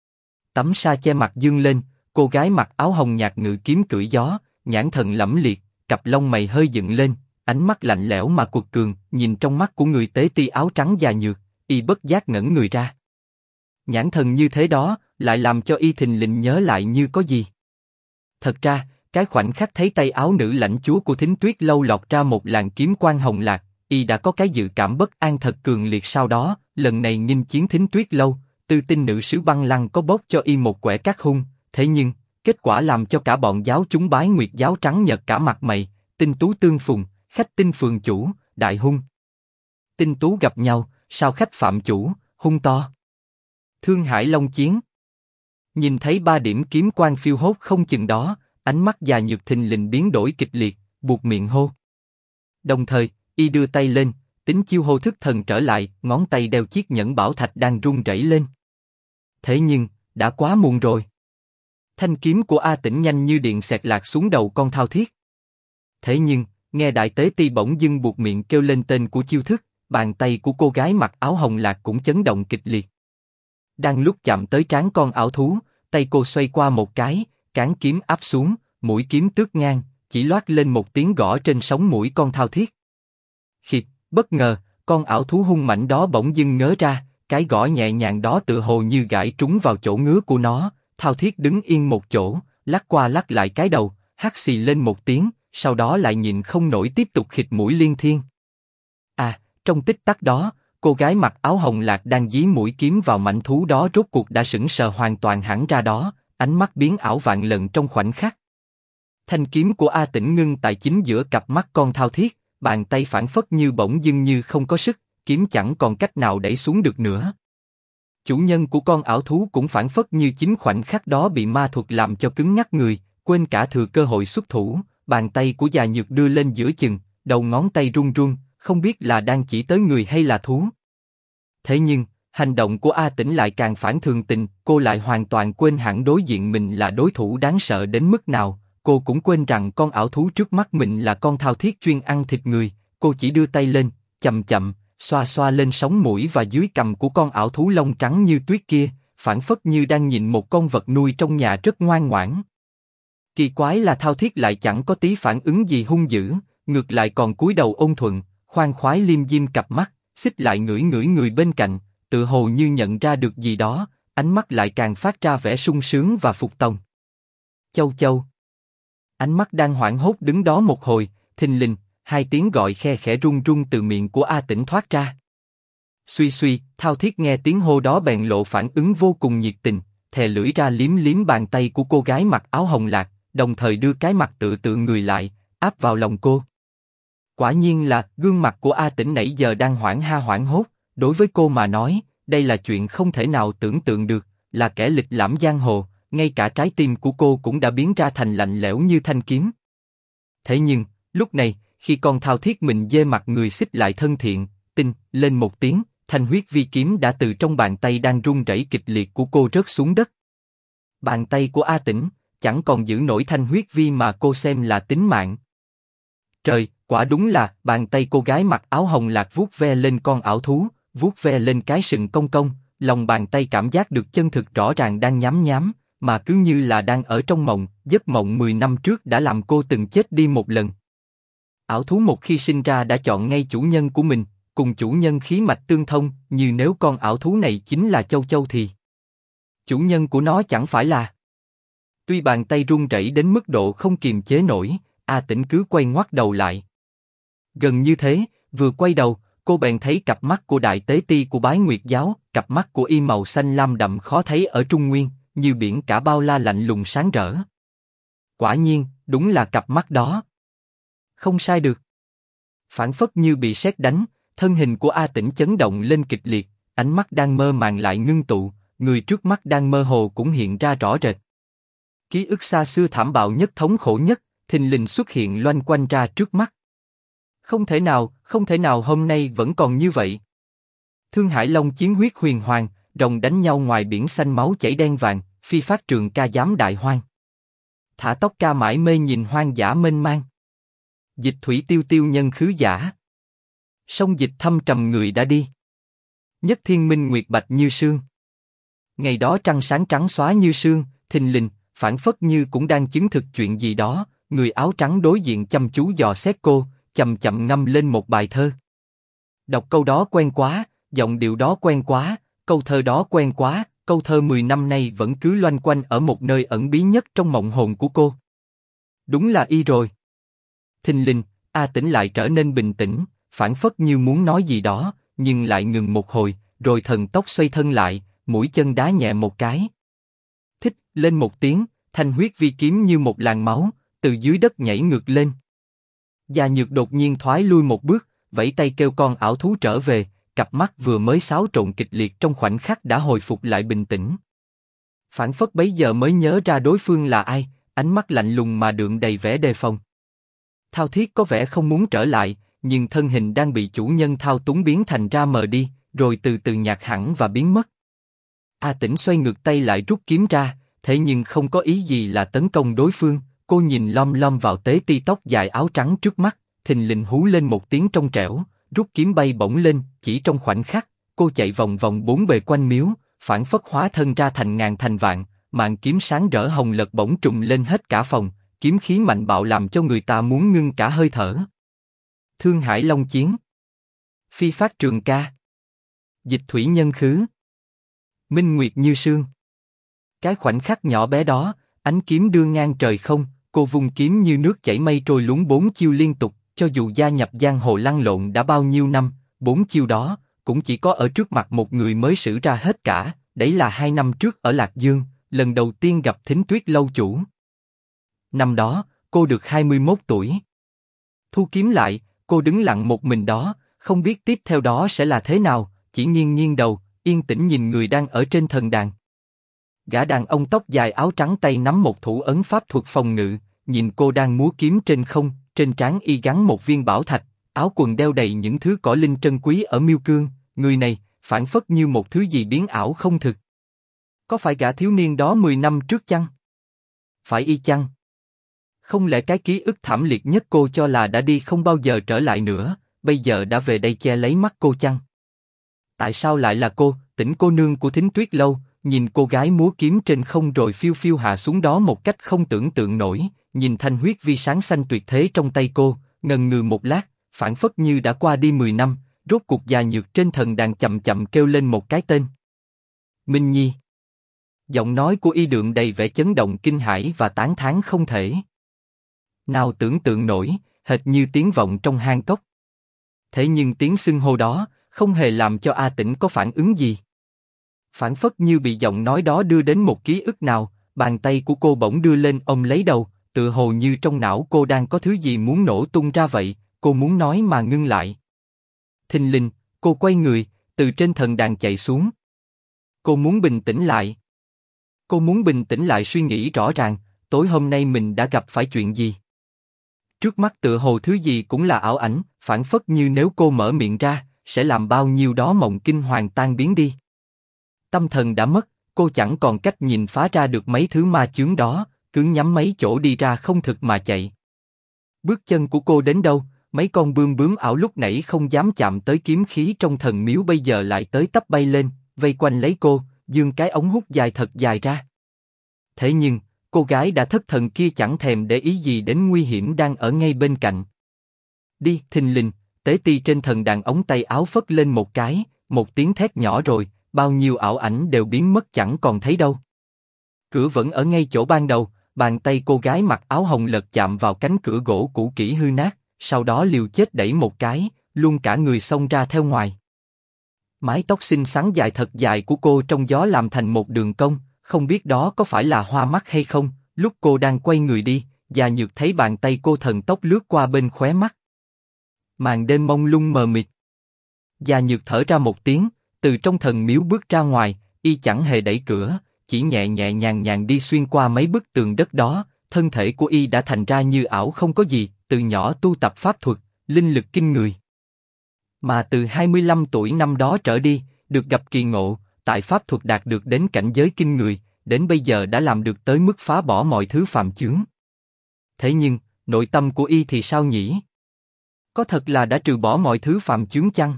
Tấm sa che mặt dương lên, cô gái mặc áo hồng nhạt ngự kiếm cưỡi gió, nhãn thần lẫm liệt, cặp lông mày hơi dựng lên, ánh mắt lạnh lẽo mà cuột cường, nhìn trong mắt của người tế ti áo trắng già nhược, y bất giác ngẩn người ra. Nhãn thần như thế đó, lại làm cho y thình lình nhớ lại như có gì. Thật ra, cái khoảnh khắc thấy tay áo nữ lãnh chúa của Thính Tuyết Lâu lọt ra một làn kiếm quang hồng lạc, y đã có cái dự cảm bất an thật cường liệt. Sau đó, lần này nghinh chiến Thính Tuyết Lâu, Tư Tinh nữ sứ Băng Lăng có bốc cho y một quẻ cát hung, thế nhưng kết quả làm cho cả bọn giáo chúng Bái Nguyệt giáo trắng nhợt cả mặt mày. Tinh tú tương phùng, khách tinh phường chủ, đại hung. Tinh tú gặp nhau, sao khách phạm chủ, hung to. Thương Hải Long chiến. Nhìn thấy 3 điểm kiếm quang phiêu hốt không chừng đó, ánh mắt già nhược thình lình biến đổi kịch liệt, buột miệng hô. Đồng thời, y đưa tay lên, tính chiêu hô thức thần trở lại, ngón tay đeo chiếc nhẫn bảo thạch đang rung rẩy lên. Thế nhưng, đã quá muộn rồi. Thanh kiếm của A Tĩnh nhanh như điện xẹt lạc xuống đầu con thao thiết. Thế nhưng, nghe đại tế ti bỗng dưng buột miệng kêu lên tên của chiêu thức, bàn tay của cô gái mặc áo hồng lạc cũng chấn động kịch liệt. Đang lúc chạm tới trán con ảo thú, tay cô xoay qua một cái, cán kiếm áp xuống, mũi kiếm tước ngang, chỉ loát lên một tiếng gõ trên sống mũi con thao thiết. Khịt, bất ngờ, con ảo thú hung mạnh đó bỗng dưng ngớ ra, cái gõ nhẹ nhàng đó tựa hồ như gãi trúng vào chỗ ngứa của nó. Thao thiết đứng yên một chỗ, lắc qua lắc lại cái đầu, hắt xì lên một tiếng, sau đó lại nhìn không nổi tiếp tục khịt mũi liên thiên. À, trong tích tắc đó, cô gái mặc áo hồng lạc đang dí mũi kiếm vào mãnh thú đó rốt cuộc đã sững sờ hoàn toàn hẳn ra đó, ánh mắt biến ảo vạn lần trong khoảnh khắc. Thanh kiếm của A Tĩnh ngưng tại chính giữa cặp mắt con thao thiết, bàn tay phảng phất như bỗng dưng như không có sức, kiếm chẳng còn cách nào đẩy xuống được nữa. Chủ nhân của con ảo thú cũng phảng phất như chính khoảnh khắc đó bị ma thuật làm cho cứng nhắc người, quên cả thừa cơ hội xuất thủ, bàn tay của già nhược đưa lên giữa chừng, đầu ngón tay run run, không biết là đang chỉ tới người hay là thú. Thế nhưng, hành động của A Tĩnh lại càng phản thường tình, cô lại hoàn toàn quên hẳn đối diện mình là đối thủ đáng sợ đến mức nào, cô cũng quên rằng con ảo thú trước mắt mình là con thao thiết chuyên ăn thịt người, cô chỉ đưa tay lên, chậm chậm, xoa xoa lên sống mũi và dưới cằm của con ảo thú lông trắng như tuyết kia, phảng phất như đang nhìn một con vật nuôi trong nhà rất ngoan ngoãn. Kỳ quái là thao thiết lại chẳng có tí phản ứng gì hung dữ, ngược lại còn cúi đầu ôn thuận, khoan khoái liêm diêm cặp mắt, xích lại ngửi ngửi người bên cạnh, tự hồ như nhận ra được gì đó, ánh mắt lại càng phát ra vẻ sung sướng và phục tòng. Châu châu. Ánh mắt đang hoảng hốt đứng đó một hồi, thình lình, hai tiếng gọi khe khẽ run run từ miệng của A Tĩnh thoát ra. Suy suy, Thao Thiết nghe tiếng hô đó bèn lộ phản ứng vô cùng nhiệt tình, thè lưỡi ra liếm liếm bàn tay của cô gái mặc áo hồng lạc, đồng thời đưa cái mặt tựa người lại, áp vào lòng cô. Quả nhiên là gương mặt của A Tĩnh nãy giờ đang hoảng hốt, đối với cô mà nói, đây là chuyện không thể nào tưởng tượng được, là kẻ lịch lãm giang hồ, ngay cả trái tim của cô cũng đã biến ra thành lạnh lẽo như thanh kiếm. Thế nhưng, lúc này, khi con Thao Thiết mình dê mặt người xích lại thân thiện, tinh, lên một tiếng, thanh huyết vi kiếm đã từ trong bàn tay đang run rẩy kịch liệt của cô rớt xuống đất. Bàn tay của A Tĩnh, chẳng còn giữ nổi thanh huyết vi mà cô xem là tính mạng. Trời, quả đúng là, bàn tay cô gái mặc áo hồng lạc vuốt ve lên con ảo thú, vuốt ve lên cái sừng cong cong, lòng bàn tay cảm giác được chân thực rõ ràng đang nhám nhám, mà cứ như là đang ở trong mộng, giấc mộng 10 năm trước đã làm cô từng chết đi một lần. Ảo thú một khi sinh ra đã chọn ngay chủ nhân của mình, cùng chủ nhân khí mạch tương thông, như nếu con ảo thú này chính là Châu Châu thì chủ nhân của nó chẳng phải là. Tuy bàn tay run rẩy đến mức độ không kiềm chế nổi, A Tĩnh cứ quay ngoắt đầu lại. Gần như thế, vừa quay đầu, cô bèn thấy cặp mắt của đại tế ti của Bái Nguyệt giáo, cặp mắt của y màu xanh lam đậm khó thấy ở Trung Nguyên, như biển cả bao la lạnh lùng sáng rỡ. Quả nhiên, đúng là cặp mắt đó. Không sai được. Phảng phất như bị sét đánh, thân hình của A Tĩnh chấn động lên kịch liệt, ánh mắt đang mơ màng lại ngưng tụ, người trước mắt đang mơ hồ cũng hiện ra rõ rệt. Ký ức xa xưa thảm bạo nhất thống khổ nhất, thình lình xuất hiện loanh quanh ra trước mắt. Không thể nào hôm nay vẫn còn như vậy. Thương Hải Long chiến huyết huyền hoàng, rồng đánh nhau ngoài biển xanh máu chảy đen vàng, phi phát trường ca giám đại hoang. Thả tóc ca mãi mê nhìn hoang dã mênh mang. Dịch thủy tiêu tiêu nhân khứ giả. Sông dịch thâm trầm người đã đi. Nhất thiên minh nguyệt bạch như sương. Ngày đó trăng sáng trắng xóa như sương, thình lình, phảng phất như cũng đang chứng thực chuyện gì đó. Người áo trắng đối diện chăm chú dò xét cô, chậm chậm ngâm lên một bài thơ. Đọc câu đó quen quá, giọng điệu đó quen quá, câu thơ đó quen quá, câu thơ 10 năm nay vẫn cứ loanh quanh ở một nơi ẩn bí nhất trong mộng hồn của cô. Đúng là y rồi. Thình lình, A Tĩnh lại trở nên bình tĩnh, phảng phất như muốn nói gì đó, nhưng lại ngừng một hồi, rồi thần tốc xoay thân lại, mũi chân đá nhẹ một cái. Thích, lên một tiếng, thanh huyết vi kiếm như một làn máu, từ dưới đất nhảy ngược lên. Gia Nhược đột nhiên thoái lui một bước, vẫy tay kêu con ảo thú trở về, cặp mắt vừa mới xáo trộn kịch liệt trong khoảnh khắc đã hồi phục lại bình tĩnh. Phảng phất bấy giờ mới nhớ ra đối phương là ai, ánh mắt lạnh lùng mà đượm đầy vẻ đề phòng. Thao Thiết có vẻ không muốn trở lại, nhưng thân hình đang bị chủ nhân thao túng biến thành ra mờ đi, rồi từ từ nhạt hẳn và biến mất. A Tĩnh xoay ngược tay lại rút kiếm ra, thế nhưng không có ý gì là tấn công đối phương. Cô nhìn lom lom vào tế ti tóc dài áo trắng trước mắt, thình lình hú lên một tiếng trong trẻo, rút kiếm bay bổng lên. Chỉ trong khoảnh khắc, cô chạy vòng vòng bốn bề quanh miếu, phảng phất hóa thân ra thành ngàn thành vạn, màn kiếm sáng rỡ hồng lật bổng trùm lên hết cả phòng, kiếm khí mạnh bạo làm cho người ta muốn ngưng cả hơi thở. Thương Hải Long chiến, phi phát trường ca, dịch thủy nhân khứ, minh nguyệt như sương. Cái khoảnh khắc nhỏ bé đó, ánh kiếm đưa ngang trời không, cô vung kiếm như nước chảy mây trôi lún 4 chiêu liên tục, cho dù gia nhập giang hồ lăn lộn đã bao nhiêu năm, 4 chiêu đó cũng chỉ có ở trước mặt một người mới sử ra hết cả. Đấy là 2 năm trước ở Lạc Dương, lần đầu tiên gặp Thính Tuyết lâu chủ. Năm đó, cô được 21 tuổi. Thu kiếm lại, cô đứng lặng một mình đó, không biết tiếp theo đó sẽ là thế nào, chỉ nghiêng nghiêng đầu, yên tĩnh nhìn người đang ở trên thần đàn. Gã đàn ông tóc dài áo trắng tay nắm một thủ ấn pháp thuật phòng ngự, nhìn cô đang múa kiếm trên không, trên trán y gắn một viên bảo thạch, áo quần đeo đầy những thứ cỏ linh trân quý ở miêu cương. Người này phảng phất như một thứ gì biến ảo không thực. Có phải gã thiếu niên đó 10 năm trước chăng? Phải y chăng? Không lẽ cái ký ức thảm liệt nhất cô cho là đã đi không bao giờ trở lại nữa, bây giờ đã về đây che lấy mắt cô chăng? Tại sao lại là cô, Tĩnh cô nương của Thính Tuyết lâu? Nhìn cô gái múa kiếm trên không rồi phiêu phiêu hạ xuống đó một cách không tưởng tượng nổi, nhìn thanh huyết vi sáng xanh tuyệt thế trong tay cô, ngần ngừ một lát, phảng phất như đã qua đi 10 năm, rốt cuộc Gia Nhược trên thần đàn chậm chậm kêu lên một cái tên. Minh Nhi. Giọng nói của y đượm đầy vẻ chấn động kinh hãi và tán thán không thể nào tưởng tượng nổi, hệt như tiếng vọng trong hang cốc. Thế nhưng tiếng xưng hô đó không hề làm cho A Tĩnh có phản ứng gì. Phảng phất như bị giọng nói đó đưa đến một ký ức nào, bàn tay của cô bỗng đưa lên ôm lấy đầu, tựa hồ như trong não cô đang có thứ gì muốn nổ tung ra vậy, cô muốn nói mà ngưng lại. Thình lình, cô quay người, từ trên thần đàn chạy xuống. Cô muốn bình tĩnh lại. Cô muốn bình tĩnh lại suy nghĩ rõ ràng, tối hôm nay mình đã gặp phải chuyện gì. Trước mắt tựa hồ thứ gì cũng là ảo ảnh, phảng phất như nếu cô mở miệng ra, sẽ làm bao nhiêu đó mộng kinh hoàng tan biến đi. Tâm thần đã mất, cô chẳng còn cách nhìn phá ra được mấy thứ ma chướng đó, cứ nhắm mấy chỗ đi ra không thực mà chạy. Bước chân của cô đến đâu, mấy con bươm bướm ảo lúc nãy không dám chạm tới kiếm khí trong thần miếu bây giờ lại tới tấp bay lên, vây quanh lấy cô, giương cái ống hút dài thật dài ra. Thế nhưng, cô gái đã thất thần kia chẳng thèm để ý gì đến nguy hiểm đang ở ngay bên cạnh. Đi, thình lình, Tế Ti trên thần đàn ống tay áo phất lên một cái, một tiếng thét nhỏ rồi, bao nhiêu ảo ảnh đều biến mất chẳng còn thấy đâu. Cửa vẫn ở ngay chỗ ban đầu, bàn tay cô gái mặc áo hồng lật chạm vào cánh cửa gỗ cũ kỹ hư nát, sau đó liều chết đẩy một cái, luôn cả người xông ra theo ngoài. Mái tóc xinh xắn dài thật dài của cô trong gió làm thành một đường cong, không biết đó có phải là hoa mắt hay không. Lúc cô đang quay người đi, Già Nhược thấy bàn tay cô thần tốc lướt qua bên khóe mắt. Màn đêm mông lung mờ mịt. Già Nhược thở ra một tiếng, từ trong thần miếu bước ra ngoài, y chẳng hề đẩy cửa, chỉ nhẹ nhẹ nhàng nhàng đi xuyên qua mấy bức tường đất đó. Thân thể của y đã thành ra như ảo không có gì, từ nhỏ tu tập pháp thuật, linh lực kinh người. Mà từ 25 tuổi năm đó trở đi, được gặp kỳ ngộ, tại pháp thuật đạt được đến cảnh giới kinh người, đến bây giờ đã làm được tới mức phá bỏ mọi thứ phàm chướng. Thế nhưng, nội tâm của y thì sao nhỉ? Có thật là đã trừ bỏ mọi thứ phàm chướng chăng?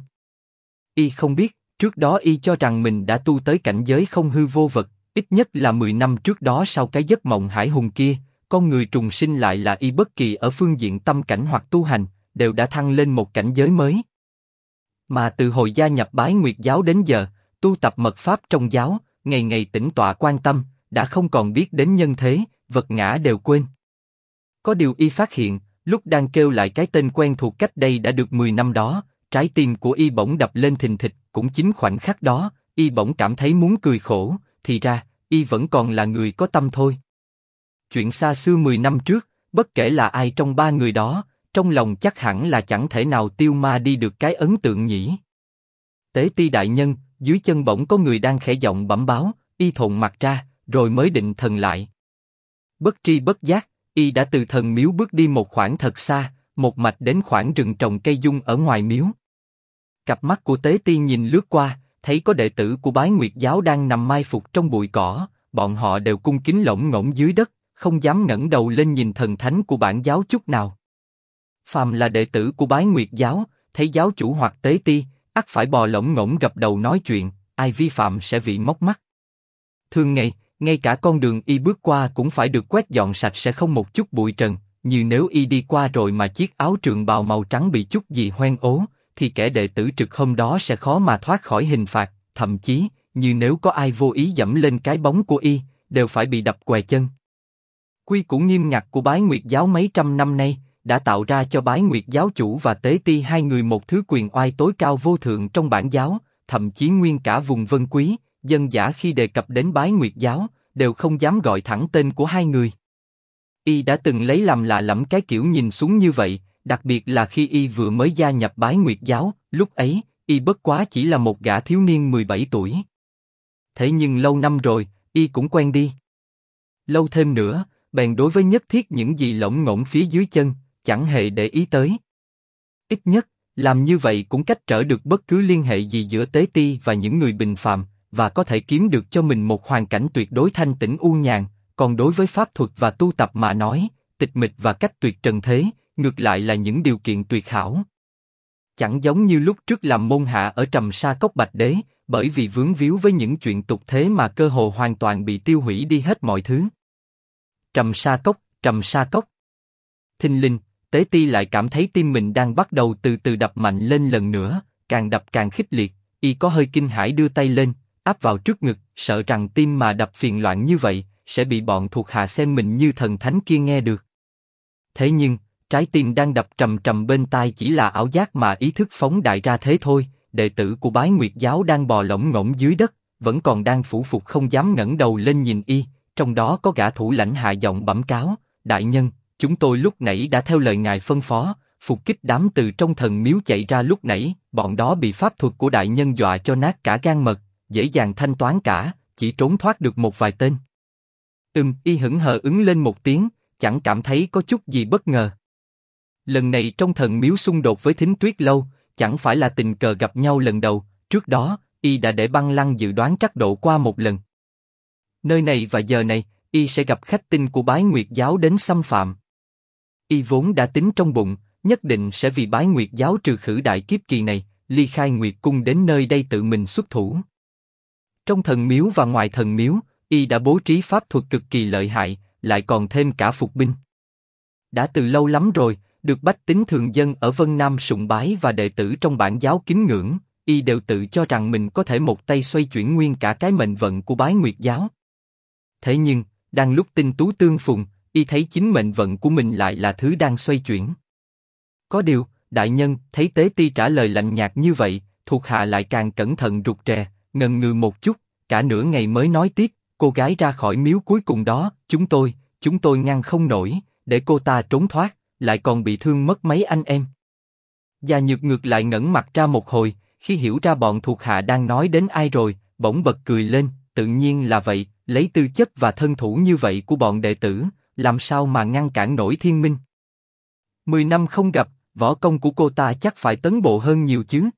Y không biết, trước đó y cho rằng mình đã tu tới cảnh giới không hư vô vật, ít nhất là 10 năm trước đó sau cái giấc mộng hải hùng kia, con người trùng sinh lại là y bất kỳ ở phương diện tâm cảnh hoặc tu hành, đều đã thăng lên một cảnh giới mới. Mà từ hồi gia nhập Bái Nguyệt giáo đến giờ, tu tập mật pháp trong giáo, ngày ngày tĩnh tọa quan tâm, đã không còn biết đến nhân thế, vật ngã đều quên. Có điều y phát hiện, lúc đang kêu lại cái tên quen thuộc cách đây đã được 10 năm đó, trái tim của y bỗng đập lên thình thịch, cũng chính khoảnh khắc đó, y bỗng cảm thấy muốn cười khổ, thì ra, y vẫn còn là người có tâm thôi. Chuyện xa xưa 10 năm trước, bất kể là ai trong ba người đó, trong lòng chắc hẳn là chẳng thể nào tiêu ma đi được cái ấn tượng nhỉ. Tế Ti đại nhân, dưới chân bỗng có người đang khẽ giọng bẩm báo, y thộn mặt ra, rồi mới định thần lại. Bất tri bất giác, y đã từ thần miếu bước đi một khoảng thật xa, một mạch đến khoảng rừng trồng cây dung ở ngoài miếu. Cặp mắt của Tế Ti nhìn lướt qua, thấy có đệ tử của Bái Nguyệt giáo đang nằm mai phục trong bụi cỏ, bọn họ đều cung kính lổm ngỗng dưới đất, không dám ngẩng đầu lên nhìn thần thánh của bản giáo chút nào. Phàm là đệ tử của Bái Nguyệt giáo, thấy giáo chủ hoặc Tế Ti, ắt phải bò lổm ngỗng gập đầu nói chuyện, ai vi phạm sẽ bị móc mắt. Thường ngày, ngay cả con đường y bước qua cũng phải được quét dọn sạch sẽ không một chút bụi trần, như nếu y đi qua rồi mà chiếc áo trường bào màu trắng bị chút gì hoen ố, thì kẻ đệ tử trực hôm đó sẽ khó mà thoát khỏi hình phạt, thậm chí, như nếu có ai vô ý dẫm lên cái bóng của y, đều phải bị đập què chân. Quy củ nghiêm ngặt của Bái Nguyệt giáo mấy trăm năm nay, đã tạo ra cho Bái Nguyệt giáo chủ và Tế Ti hai người một thứ quyền oai tối cao vô thượng trong bản giáo, thậm chí nguyên cả vùng Vân Quý, dân giả khi đề cập đến Bái Nguyệt giáo, đều không dám gọi thẳng tên của hai người. Y đã từng lấy làm lạ lẫm cái kiểu nhìn xuống như vậy, đặc biệt là khi y vừa mới gia nhập Bái Nguyệt giáo, lúc ấy, y bất quá chỉ là một gã thiếu niên 17 tuổi. Thế nhưng lâu năm rồi, y cũng quen đi. Lâu thêm nữa, bèn đối với nhất thiết những gì lỏng ngỗng phía dưới chân, chẳng hề để ý tới. Ít nhất, làm như vậy cũng cách trở được bất cứ liên hệ gì giữa Tế Ti và những người bình phàm, và có thể kiếm được cho mình một hoàn cảnh tuyệt đối thanh tĩnh u nhàn. Còn đối với pháp thuật và tu tập mà nói, tịch mịch và cách tuyệt trần thế, ngược lại là những điều kiện tuyệt hảo. Chẳng giống như lúc trước làm môn hạ ở Trầm Sa Cốc Bạch Đế, bởi vì vướng víu với những chuyện tục thế mà cơ hồ hoàn toàn bị tiêu hủy đi hết mọi thứ. Trầm Sa Cốc, Trầm Sa Cốc. Thình lình, Tế Ti lại cảm thấy tim mình đang bắt đầu từ từ đập mạnh lên lần nữa, càng đập càng khích liệt, y có hơi kinh hãi đưa tay lên, áp vào trước ngực, sợ rằng tim mà đập phiền loạn như vậy, sẽ bị bọn thuộc hạ xem mình như thần thánh kia nghe được. Thế nhưng, trái tim đang đập trầm trầm bên tai chỉ là ảo giác mà ý thức phóng đại ra thế thôi. Đệ tử của Bái Nguyệt giáo đang bò lổm ngổm dưới đất, vẫn còn đang phủ phục không dám ngẩng đầu lên nhìn y. Trong đó có gã thủ lãnh hạ giọng bẩm cáo: đại nhân, chúng tôi lúc nãy đã theo lời ngài phân phó, phục kích đám từ trong thần miếu chạy ra lúc nãy, bọn đó bị pháp thuật của đại nhân dọa cho nát cả gan mật, dễ dàng thanh toán cả, chỉ trốn thoát được một vài tên. Y hững hờ ứng lên một tiếng, chẳng cảm thấy có chút gì bất ngờ. Lần này trong thần miếu xung đột với Thính Tuyết Lâu, chẳng phải là tình cờ gặp nhau lần đầu, trước đó, y đã để Băng Lăng dự đoán trắc độ qua một lần. Nơi này và giờ này, y sẽ gặp khách tinh của Bái Nguyệt giáo đến xâm phạm. Y vốn đã tính trong bụng, nhất định sẽ vì Bái Nguyệt giáo trừ khử đại kiếp kỳ này, ly khai Nguyệt cung đến nơi đây tự mình xuất thủ. Trong thần miếu và ngoài thần miếu, y đã bố trí pháp thuật cực kỳ lợi hại, lại còn thêm cả phục binh. Đã từ lâu lắm rồi, được bách tính thường dân ở Vân Nam sùng bái và đệ tử trong bản giáo kính ngưỡng, y đều tự cho rằng mình có thể một tay xoay chuyển nguyên cả cái mệnh vận của Bái Nguyệt giáo. Thế nhưng, đang lúc tinh tú tương phùng, y thấy chính mệnh vận của mình lại là thứ đang xoay chuyển. Có điều, đại nhân, thấy Tế Ti trả lời lạnh nhạt như vậy, thuộc hạ lại càng cẩn thận rụt rè, ngần ngừ một chút, cả nửa ngày mới nói tiếp: cô gái ra khỏi miếu cuối cùng đó, chúng tôi ngăn không nổi, để cô ta trốn thoát, lại còn bị thương mất mấy anh em. Gia Nhược ngược lại ngẩng mặt ra một hồi, khi hiểu ra bọn thuộc hạ đang nói đến ai rồi, bỗng bật cười lên, tự nhiên là vậy, lấy tư chất và thân thủ như vậy của bọn đệ tử, làm sao mà ngăn cản nổi thiên minh. 10 năm không gặp, võ công của cô ta chắc phải tấn bộ hơn nhiều chứ.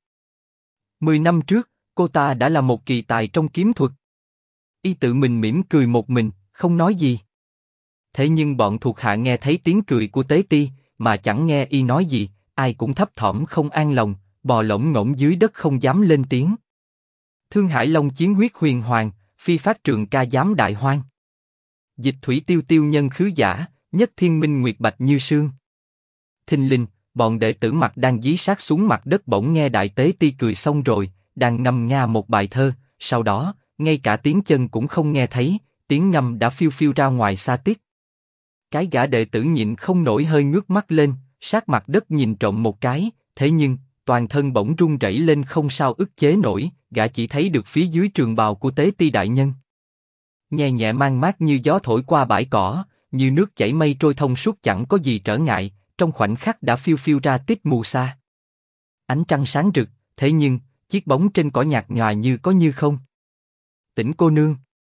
10 năm trước, cô ta đã là một kỳ tài trong kiếm thuật. Y tự mình mỉm cười một mình, không nói gì. Thế nhưng bọn thuộc hạ nghe thấy tiếng cười của Tế Ti, mà chẳng nghe y nói gì, ai cũng thấp thỏm không an lòng, bò lổm ngổm dưới đất không dám lên tiếng. Thương Hải Long chiến huyết huyền hoàng, phi phát trường ca giám đại hoang. Dịch thủy tiêu tiêu nhân khứ giả, nhất thiên minh nguyệt bạch như sương. Thình lình, bọn đệ tử mặt đang dí sát xuống mặt đất bỗng nghe Đại Tế Ti cười xong rồi, đang ngâm nga một bài thơ, sau đó, ngay cả tiếng chân cũng không nghe thấy, tiếng ngâm đã phiêu phiêu ra ngoài xa tiết. Cái gã đệ tử nhịn không nổi hơi ngước mắt lên, sát mặt đất nhìn trộm một cái, thế nhưng, toàn thân bỗng run rẩy lên không sao ức chế nổi, gã chỉ thấy được phía dưới trường bào của Tế Ti đại nhân. Nhẹ nhẹ mang mát như gió thổi qua bãi cỏ, như nước chảy mây trôi thông suốt chẳng có gì trở ngại, trong khoảnh khắc đã phiêu phiêu ra tít mù xa. Ánh trăng sáng rực, thế nhưng, chiếc bóng trên cỏ nhạt nhòa như có như không. Tĩnh cô nương.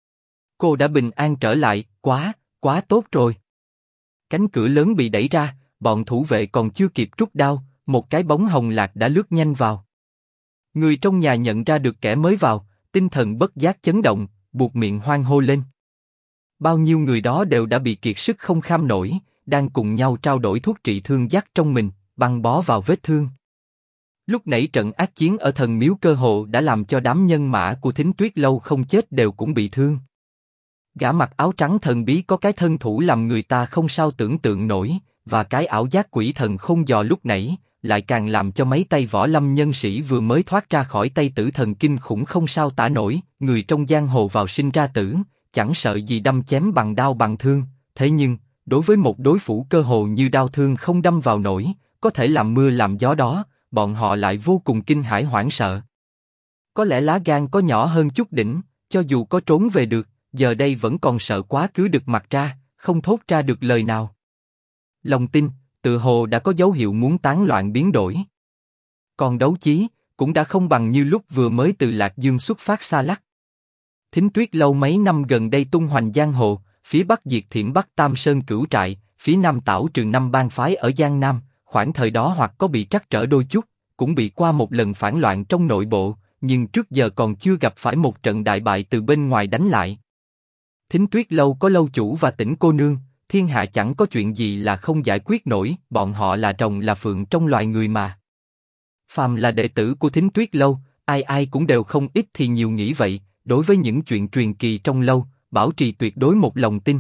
Cô đã bình an trở lại, quá tốt rồi. Cánh cửa lớn bị đẩy ra, bọn thủ vệ còn chưa kịp rút đao, một cái bóng hồng lạc đã lướt nhanh vào. Người trong nhà nhận ra được kẻ mới vào, tinh thần bất giác chấn động, buột miệng hoan hô lên. Bao nhiêu người đó đều đã bị kiệt sức không kham nổi, đang cùng nhau trao đổi thuốc trị thương dắt trong mình, băng bó vào vết thương. Lúc nãy trận ác chiến ở thần miếu cơ hồ đã làm cho đám nhân mã của Thính Tuyết Lâu không chết đều cũng bị thương. Gã mặc áo trắng thần bí có cái thân thủ làm người ta không sao tưởng tượng nổi, và cái ảo giác quỷ thần không dò lúc nãy, lại càng làm cho mấy tay võ lâm nhân sĩ vừa mới thoát ra khỏi tay tử thần kinh khủng không sao tả nổi. Người trong giang hồ vào sinh ra tử, chẳng sợ gì đâm chém bằng đao bằng thương, thế nhưng, đối với một đối thủ cơ hồ như đao thương không đâm vào nổi, có thể làm mưa làm gió đó, bọn họ lại vô cùng kinh hãi hoảng sợ. Có lẽ lá gan có nhỏ hơn chút đỉnh, cho dù có trốn về được, giờ đây vẫn còn sợ quá cứ được mặt ra, không thốt ra được lời nào. Lòng tin, tự hồ đã có dấu hiệu muốn tán loạn biến đổi. Còn đấu chí, cũng đã không bằng như lúc vừa mới từ Lạc Dương xuất phát xa lắc. Thính Tuyết Lâu mấy năm gần đây tung hoành giang hồ, phía bắc diệt Thiểm Bắc Tam Sơn Cửu Trại, phía nam tảo trừ 5 bang phái ở Giang Nam, khoảng thời đó hoặc có bị trắc trở đôi chút, cũng bị qua một lần phản loạn trong nội bộ, nhưng trước giờ còn chưa gặp phải một trận đại bại từ bên ngoài đánh lại. Thính Tuyết Lâu có lâu chủ và Tĩnh cô nương, thiên hạ chẳng có chuyện gì là không giải quyết nổi, bọn họ là rồng là phượng trong loài người mà. Phàm là đệ tử của Thính Tuyết Lâu, ai ai cũng đều không ít thì nhiều nghĩ vậy, đối với những chuyện truyền kỳ trong lâu, bảo trì tuyệt đối một lòng tin.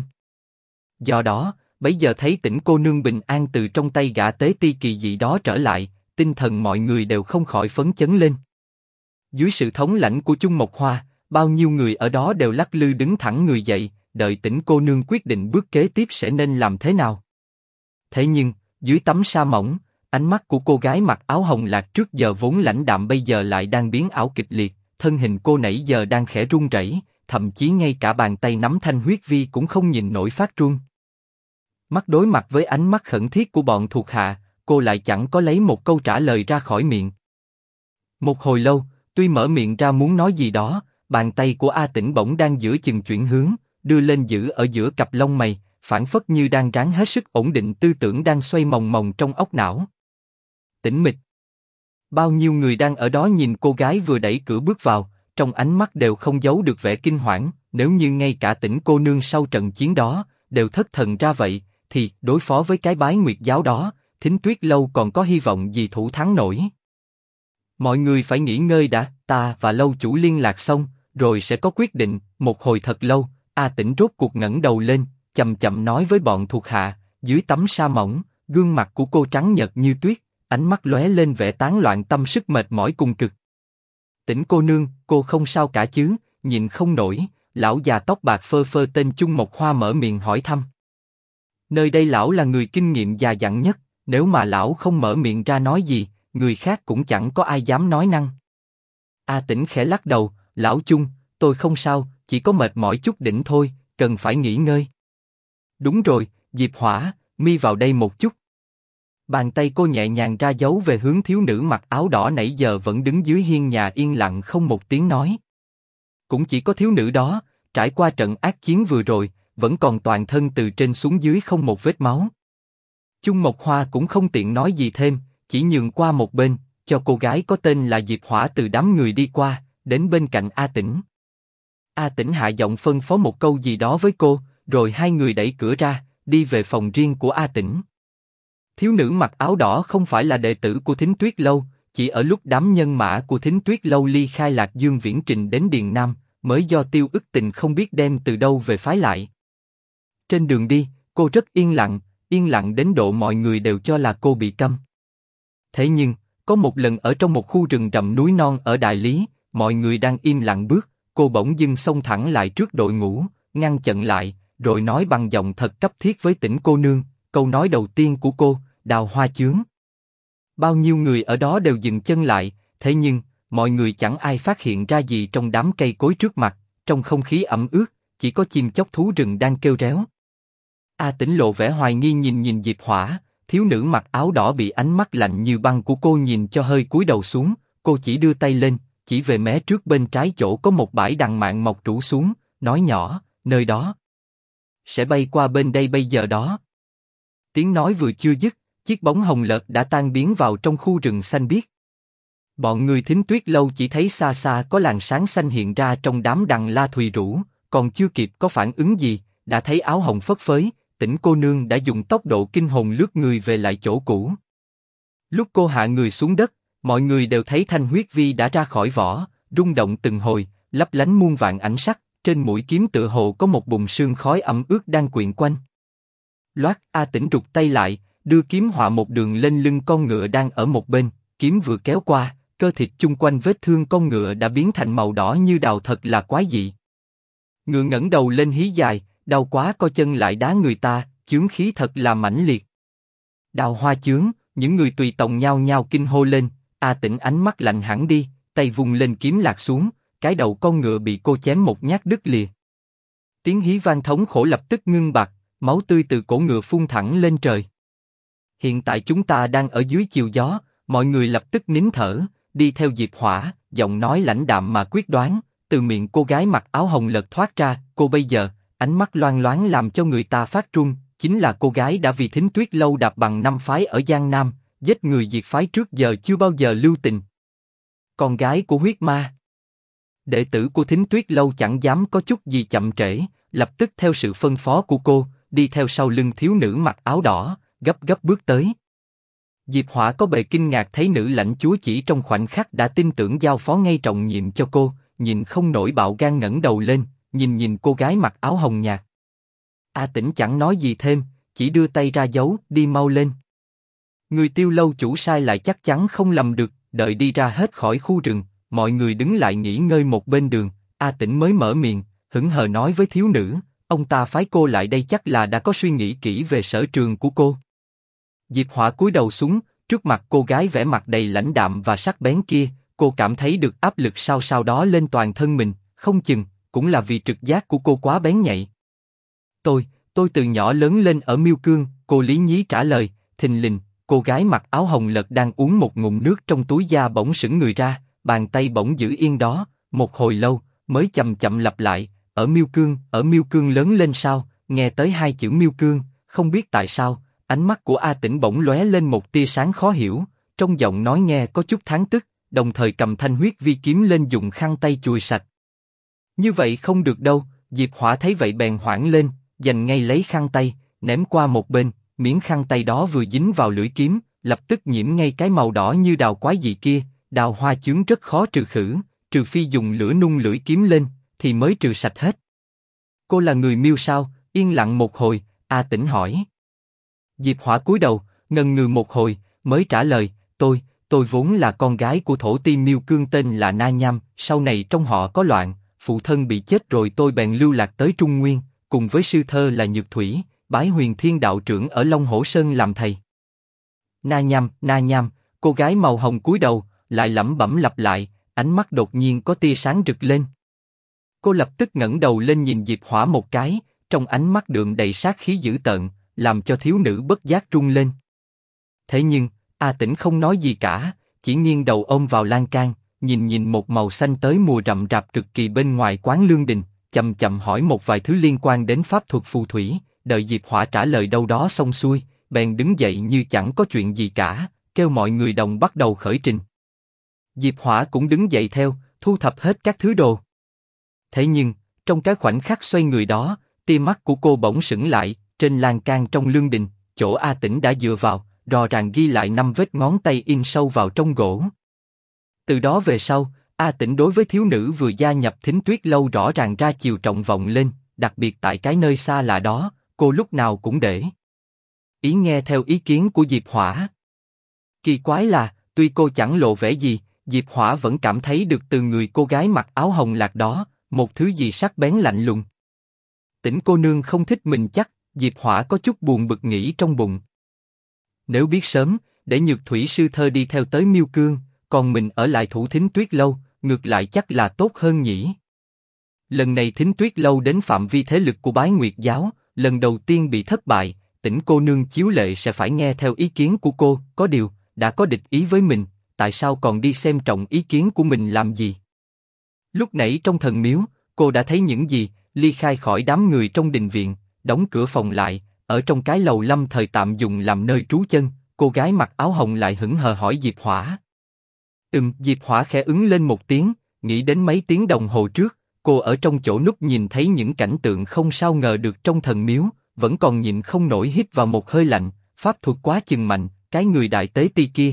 Do đó, bấy giờ thấy Tĩnh cô nương bình an từ trong tay gã tế ti kỳ dị đó trở lại, tinh thần mọi người đều không khỏi phấn chấn lên. Dưới sự thống lãnh của Chung Mộc Hoa, bao nhiêu người ở đó đều lắc lư đứng thẳng người dậy, đợi Tĩnh cô nương quyết định bước kế tiếp sẽ nên làm thế nào. Thế nhưng, dưới tấm sa mỏng, ánh mắt của cô gái mặc áo hồng lạc trước giờ vốn lãnh đạm bây giờ lại đang biến ảo kịch liệt, thân hình cô nãy giờ đang khẽ run rẩy, thậm chí ngay cả bàn tay nắm thanh huyết vi cũng không nhìn nổi phát run. Mắt đối mặt với ánh mắt khẩn thiết của bọn thuộc hạ, cô lại chẳng có lấy một câu trả lời ra khỏi miệng. Một hồi lâu, tuy mở miệng ra muốn nói gì đó, bàn tay của A Tĩnh bỗng đang giữa chừng chuyển hướng, đưa lên giữ ở giữa cặp lông mày, phảng phất như đang ráng hết sức ổn định tư tưởng đang xoay mòng mòng trong óc não. Tĩnh mịch. Bao nhiêu người đang ở đó nhìn cô gái vừa đẩy cửa bước vào, trong ánh mắt đều không giấu được vẻ kinh hoảng. Nếu như ngay cả Tĩnh cô nương sau trận chiến đó đều thất thần ra vậy, thì đối phó với cái bái nguyệt giáo đó, Thính Tuyết lâu còn có hy vọng gì thủ thắng nổi? Mọi người phải nghỉ ngơi đã, ta và lâu chủ liên lạc xong, rồi sẽ có quyết định. Một hồi thật lâu, A Tĩnh rốt cuộc ngẩng đầu lên, chậm chậm nói với bọn thuộc hạ. Dưới tấm sa mỏng, gương mặt của cô trắng nhợt như tuyết, ánh mắt lóe lên vẻ tán loạn tâm sức mệt mỏi cùng cực. Tĩnh cô nương, cô không sao cả chứ? Nhịn không nổi, lão già tóc bạc phơ phơ tên Chung Mộc Hoa mở miệng hỏi thăm. Nơi đây lão là người kinh nghiệm già dặn nhất, nếu mà lão không mở miệng ra nói gì, người khác cũng chẳng có ai dám nói năng. A Tĩnh khẽ lắc đầu, lão Chung, tôi không sao, chỉ có mệt mỏi chút đỉnh thôi, cần phải nghỉ ngơi. Đúng rồi, Diệp Hỏa, mi vào đây một chút. Bàn tay cô nhẹ nhàng ra dấu về hướng thiếu nữ mặc áo đỏ nãy giờ vẫn đứng dưới hiên nhà yên lặng không một tiếng nói. Cũng chỉ có thiếu nữ đó, trải qua trận ác chiến vừa rồi, vẫn còn toàn thân từ trên xuống dưới không một vết máu. Chung Mộc Hoa cũng không tiện nói gì thêm, chỉ nhường qua một bên, cho cô gái có tên là Diệp Hỏa từ đám người đi qua, đến bên cạnh A Tĩnh. A Tĩnh hạ giọng phân phó một câu gì đó với cô, rồi hai người đẩy cửa ra, đi về phòng riêng của A Tĩnh. Thiếu nữ mặc áo đỏ không phải là đệ tử của Thính Tuyết lâu, chỉ ở lúc đám nhân mã của Thính Tuyết lâu ly khai Lạc Dương viễn trình đến Điền Nam, mới do Tiêu Ức Tình không biết đem từ đâu về phái lại. Trên đường đi, cô rất yên lặng đến độ mọi người đều cho là cô bị câm. Thế nhưng, có một lần ở trong một khu rừng rậm núi non ở Đại Lý, mọi người đang im lặng bước, cô bỗng dưng xông thẳng lại trước đội ngũ, ngăn chặn lại, rồi nói bằng giọng thật cấp thiết với Tĩnh cô nương. Câu nói đầu tiên của cô, đào hoa chướng. Bao nhiêu người ở đó đều dừng chân lại, thế nhưng mọi người chẳng ai phát hiện ra gì trong đám cây cối trước mặt, trong không khí ẩm ướt, chỉ có chim chóc thú rừng đang kêu réo. A Tĩnh lộ vẻ hoài nghi nhìn Diệp Hỏa, thiếu nữ mặc áo đỏ bị ánh mắt lạnh như băng của cô nhìn cho hơi cúi đầu xuống, cô chỉ đưa tay lên, chỉ về mé trước bên trái chỗ có một bãi đằng mạn mọc rủ xuống, nói nhỏ, nơi đó. Sẽ bay qua bên đây bây giờ đó. Tiếng nói vừa chưa dứt, chiếc bóng hồng lợt đã tan biến vào trong khu rừng xanh biếc. Bọn người Thính Tuyết lâu chỉ thấy xa xa có làn sáng xanh hiện ra trong đám đằng la thùy rủ, còn chưa kịp có phản ứng gì, đã thấy áo hồng phất phới, Tĩnh cô nương đã dùng tốc độ kinh hồn lướt người về lại chỗ cũ. Lúc cô hạ người xuống đất, mọi người đều thấy thanh huyết vi đã ra khỏi vỏ, rung động từng hồi, lấp lánh muôn vạn ánh sắc, trên mũi kiếm tựa hồ có một bùn sương khói ẩm ướt đang quyện quanh. Loát, A Tĩnh rụt tay lại, đưa kiếm họa một đường lên lưng con ngựa đang ở một bên, kiếm vừa kéo qua, cơ thịt chung quanh vết thương con ngựa đã biến thành màu đỏ như đào, thật là quái dị. Ngựa ngẩng đầu lên hí dài, đau quá co chân lại đá người ta, chướng khí thật là mãnh liệt. Đào hoa chướng, những người tùy tòng nhao nhao kinh hô lên. A Tĩnh ánh mắt lạnh hẳn đi, tay vung lên kiếm lạc xuống, cái đầu con ngựa bị cô chém một nhát đứt lìa. Tiếng hí vang thống khổ lập tức ngưng bặt, máu tươi từ cổ ngựa phun thẳng lên trời. Hiện tại chúng ta đang ở dưới chiều gió, mọi người lập tức nín thở, đi theo Diệp Hỏa, giọng nói lãnh đạm mà quyết đoán, từ miệng cô gái mặc áo hồng lật thoát ra. Cô bây giờ, ánh mắt loang loáng làm cho người ta phát run, chính là cô gái đã vì Thính Tuyết lâu đạp bằng 5 phái ở Giang Nam, giết người diệt phái trước giờ chưa bao giờ lưu tình. Con gái của huyết ma. Đệ tử của Thính Tuyết lâu chẳng dám có chút gì chậm trễ, lập tức theo sự phân phó của cô, đi theo sau lưng thiếu nữ mặc áo đỏ, gấp gấp bước tới. Diệp Hỏa có bề kinh ngạc thấy nữ lãnh chúa chỉ trong khoảnh khắc đã tin tưởng giao phó ngay trọng nhiệm cho cô, nhìn không nổi bạo gan ngẩng đầu lên, nhìn cô gái mặc áo hồng nhạt. A Tĩnh chẳng nói gì thêm, chỉ đưa tay ra dấu, đi mau lên. Người Tiêu lâu chủ sai lại chắc chắn không lầm được, đợi đi ra hết khỏi khu rừng, mọi người đứng lại nghỉ ngơi một bên đường, A Tĩnh mới mở miệng, hững hờ nói với thiếu nữ, ông ta phái cô lại đây chắc là đã có suy nghĩ kỹ về sở trường của cô. Diệp Hỏa cúi đầu xuống, trước mặt cô gái vẻ mặt đầy lãnh đạm và sắc bén kia, cô cảm thấy được áp lực sao sao đó lên toàn thân mình, không chừng cũng là vì trực giác của cô quá bén nhạy. Tôi từ nhỏ lớn lên ở Miêu Cương, cô lý nhí trả lời. Thình lình, cô gái mặc áo hồng lật đang uống một ngụm nước trong túi da bỗng sững người ra, bàn tay bỗng giữ yên đó, một hồi lâu mới chậm chậm lặp lại. Ở Miêu Cương lớn lên sao? Nghe tới hai chữ Miêu Cương, không biết tại sao, ánh mắt của A Tĩnh bỗng lóe lên một tia sáng khó hiểu, trong giọng nói nghe có chút thán tức, đồng thời cầm thanh huyết vi kiếm lên dùng khăn tay chùi sạch. Như vậy không được đâu. Diệp Hỏa thấy vậy bèn hoảng lên, giành ngay lấy khăn tay, ném qua một bên, miếng khăn tay đó vừa dính vào lưỡi kiếm, lập tức nhiễm ngay cái màu đỏ như đào quái dị kia. Đào hoa chướng rất khó trừ khử, trừ phi dùng lửa nung lưỡi kiếm lên, thì mới trừ sạch hết. Cô là người Miêu sao? Yên lặng một hồi, A Tĩnh hỏi. Diệp Hỏa cúi đầu, ngần ngừ một hồi, mới trả lời. Tôi vốn là con gái của thổ ti Miêu Cương tên là Na Nham, sau này trong họ có loạn, phụ thân bị chết rồi tôi bèn lưu lạc tới Trung Nguyên, cùng với sư thơ là Nhược Thủy, bái Huyền Thiên đạo trưởng ở Long Hổ Sơn làm thầy. Na Nham, cô gái màu hồng cúi đầu, lại lẩm bẩm lặp lại, ánh mắt đột nhiên có tia sáng rực lên. Cô lập tức ngẩng đầu lên nhìn Diệp Hỏa một cái, trong ánh mắt đượm đầy sát khí dữ tợn, làm cho thiếu nữ bất giác run lên. Thế nhưng, A Tĩnh không nói gì cả, chỉ nghiêng đầu ôm vào lan can, nhìn một màu xanh tới mùa rậm rạp cực kỳ bên ngoài quán lương đình, chậm chậm hỏi một vài thứ liên quan đến pháp thuật phù thủy. Đợi Diệp Hỏa trả lời đâu đó xong xuôi, bèn đứng dậy như chẳng có chuyện gì cả, kêu mọi người đồng bắt đầu khởi trình. Diệp Hỏa cũng đứng dậy theo, thu thập hết các thứ đồ. Thế nhưng, trong cái khoảnh khắc xoay người đó, tia mắt của cô bỗng sững lại, trên lan can trong lương đình, chỗ A Tĩnh đã dựa vào, rõ ràng ghi lại 5 vết ngón tay in sâu vào trong gỗ. Từ đó về sau, A Tĩnh đối với thiếu nữ vừa gia nhập Thính Tuyết lâu rõ ràng ra chiều trọng vọng lên, đặc biệt tại cái nơi xa lạ đó, cô lúc nào cũng để ý nghe theo ý kiến của Diệp Hỏa. Kỳ quái là, tuy cô chẳng lộ vẻ gì, Diệp Hỏa vẫn cảm thấy được từ người cô gái mặc áo hồng lạc đó, một thứ gì sắc bén lạnh lùng. Tĩnh cô nương không thích mình chắc? Diệp Hỏa có chút buồn bực nghĩ trong bụng. Nếu biết sớm, để Nhược Thủy sư thơ đi theo tới Miêu Cương, còn mình ở lại thủ Thính Tuyết lâu, ngược lại chắc là tốt hơn nhỉ. Lần này Thính Tuyết lâu đến phạm vi thế lực của Bái Nguyệt giáo, lần đầu tiên bị thất bại, Tĩnh cô nương chiếu lệ sẽ phải nghe theo ý kiến của cô. Có điều, đã có địch ý với mình, tại sao còn đi xem trọng ý kiến của mình làm gì? Lúc nãy trong thần miếu, cô đã thấy những gì? Ly khai khỏi đám người trong đình viện, đóng cửa phòng lại, ở trong cái lầu lâm thời tạm dùng làm nơi trú chân, cô gái mặc áo hồng lại hững hờ hỏi Diệp Hỏa. Diệp Hỏa khẽ ứng lên một tiếng, nghĩ đến mấy tiếng đồng hồ trước, cô ở trong chỗ núp nhìn thấy những cảnh tượng không sao ngờ được trong thần miếu, vẫn còn nhịn không nổi hít vào một hơi lạnh. Pháp thuật quá chừng mạnh, cái người đại tế ti kia,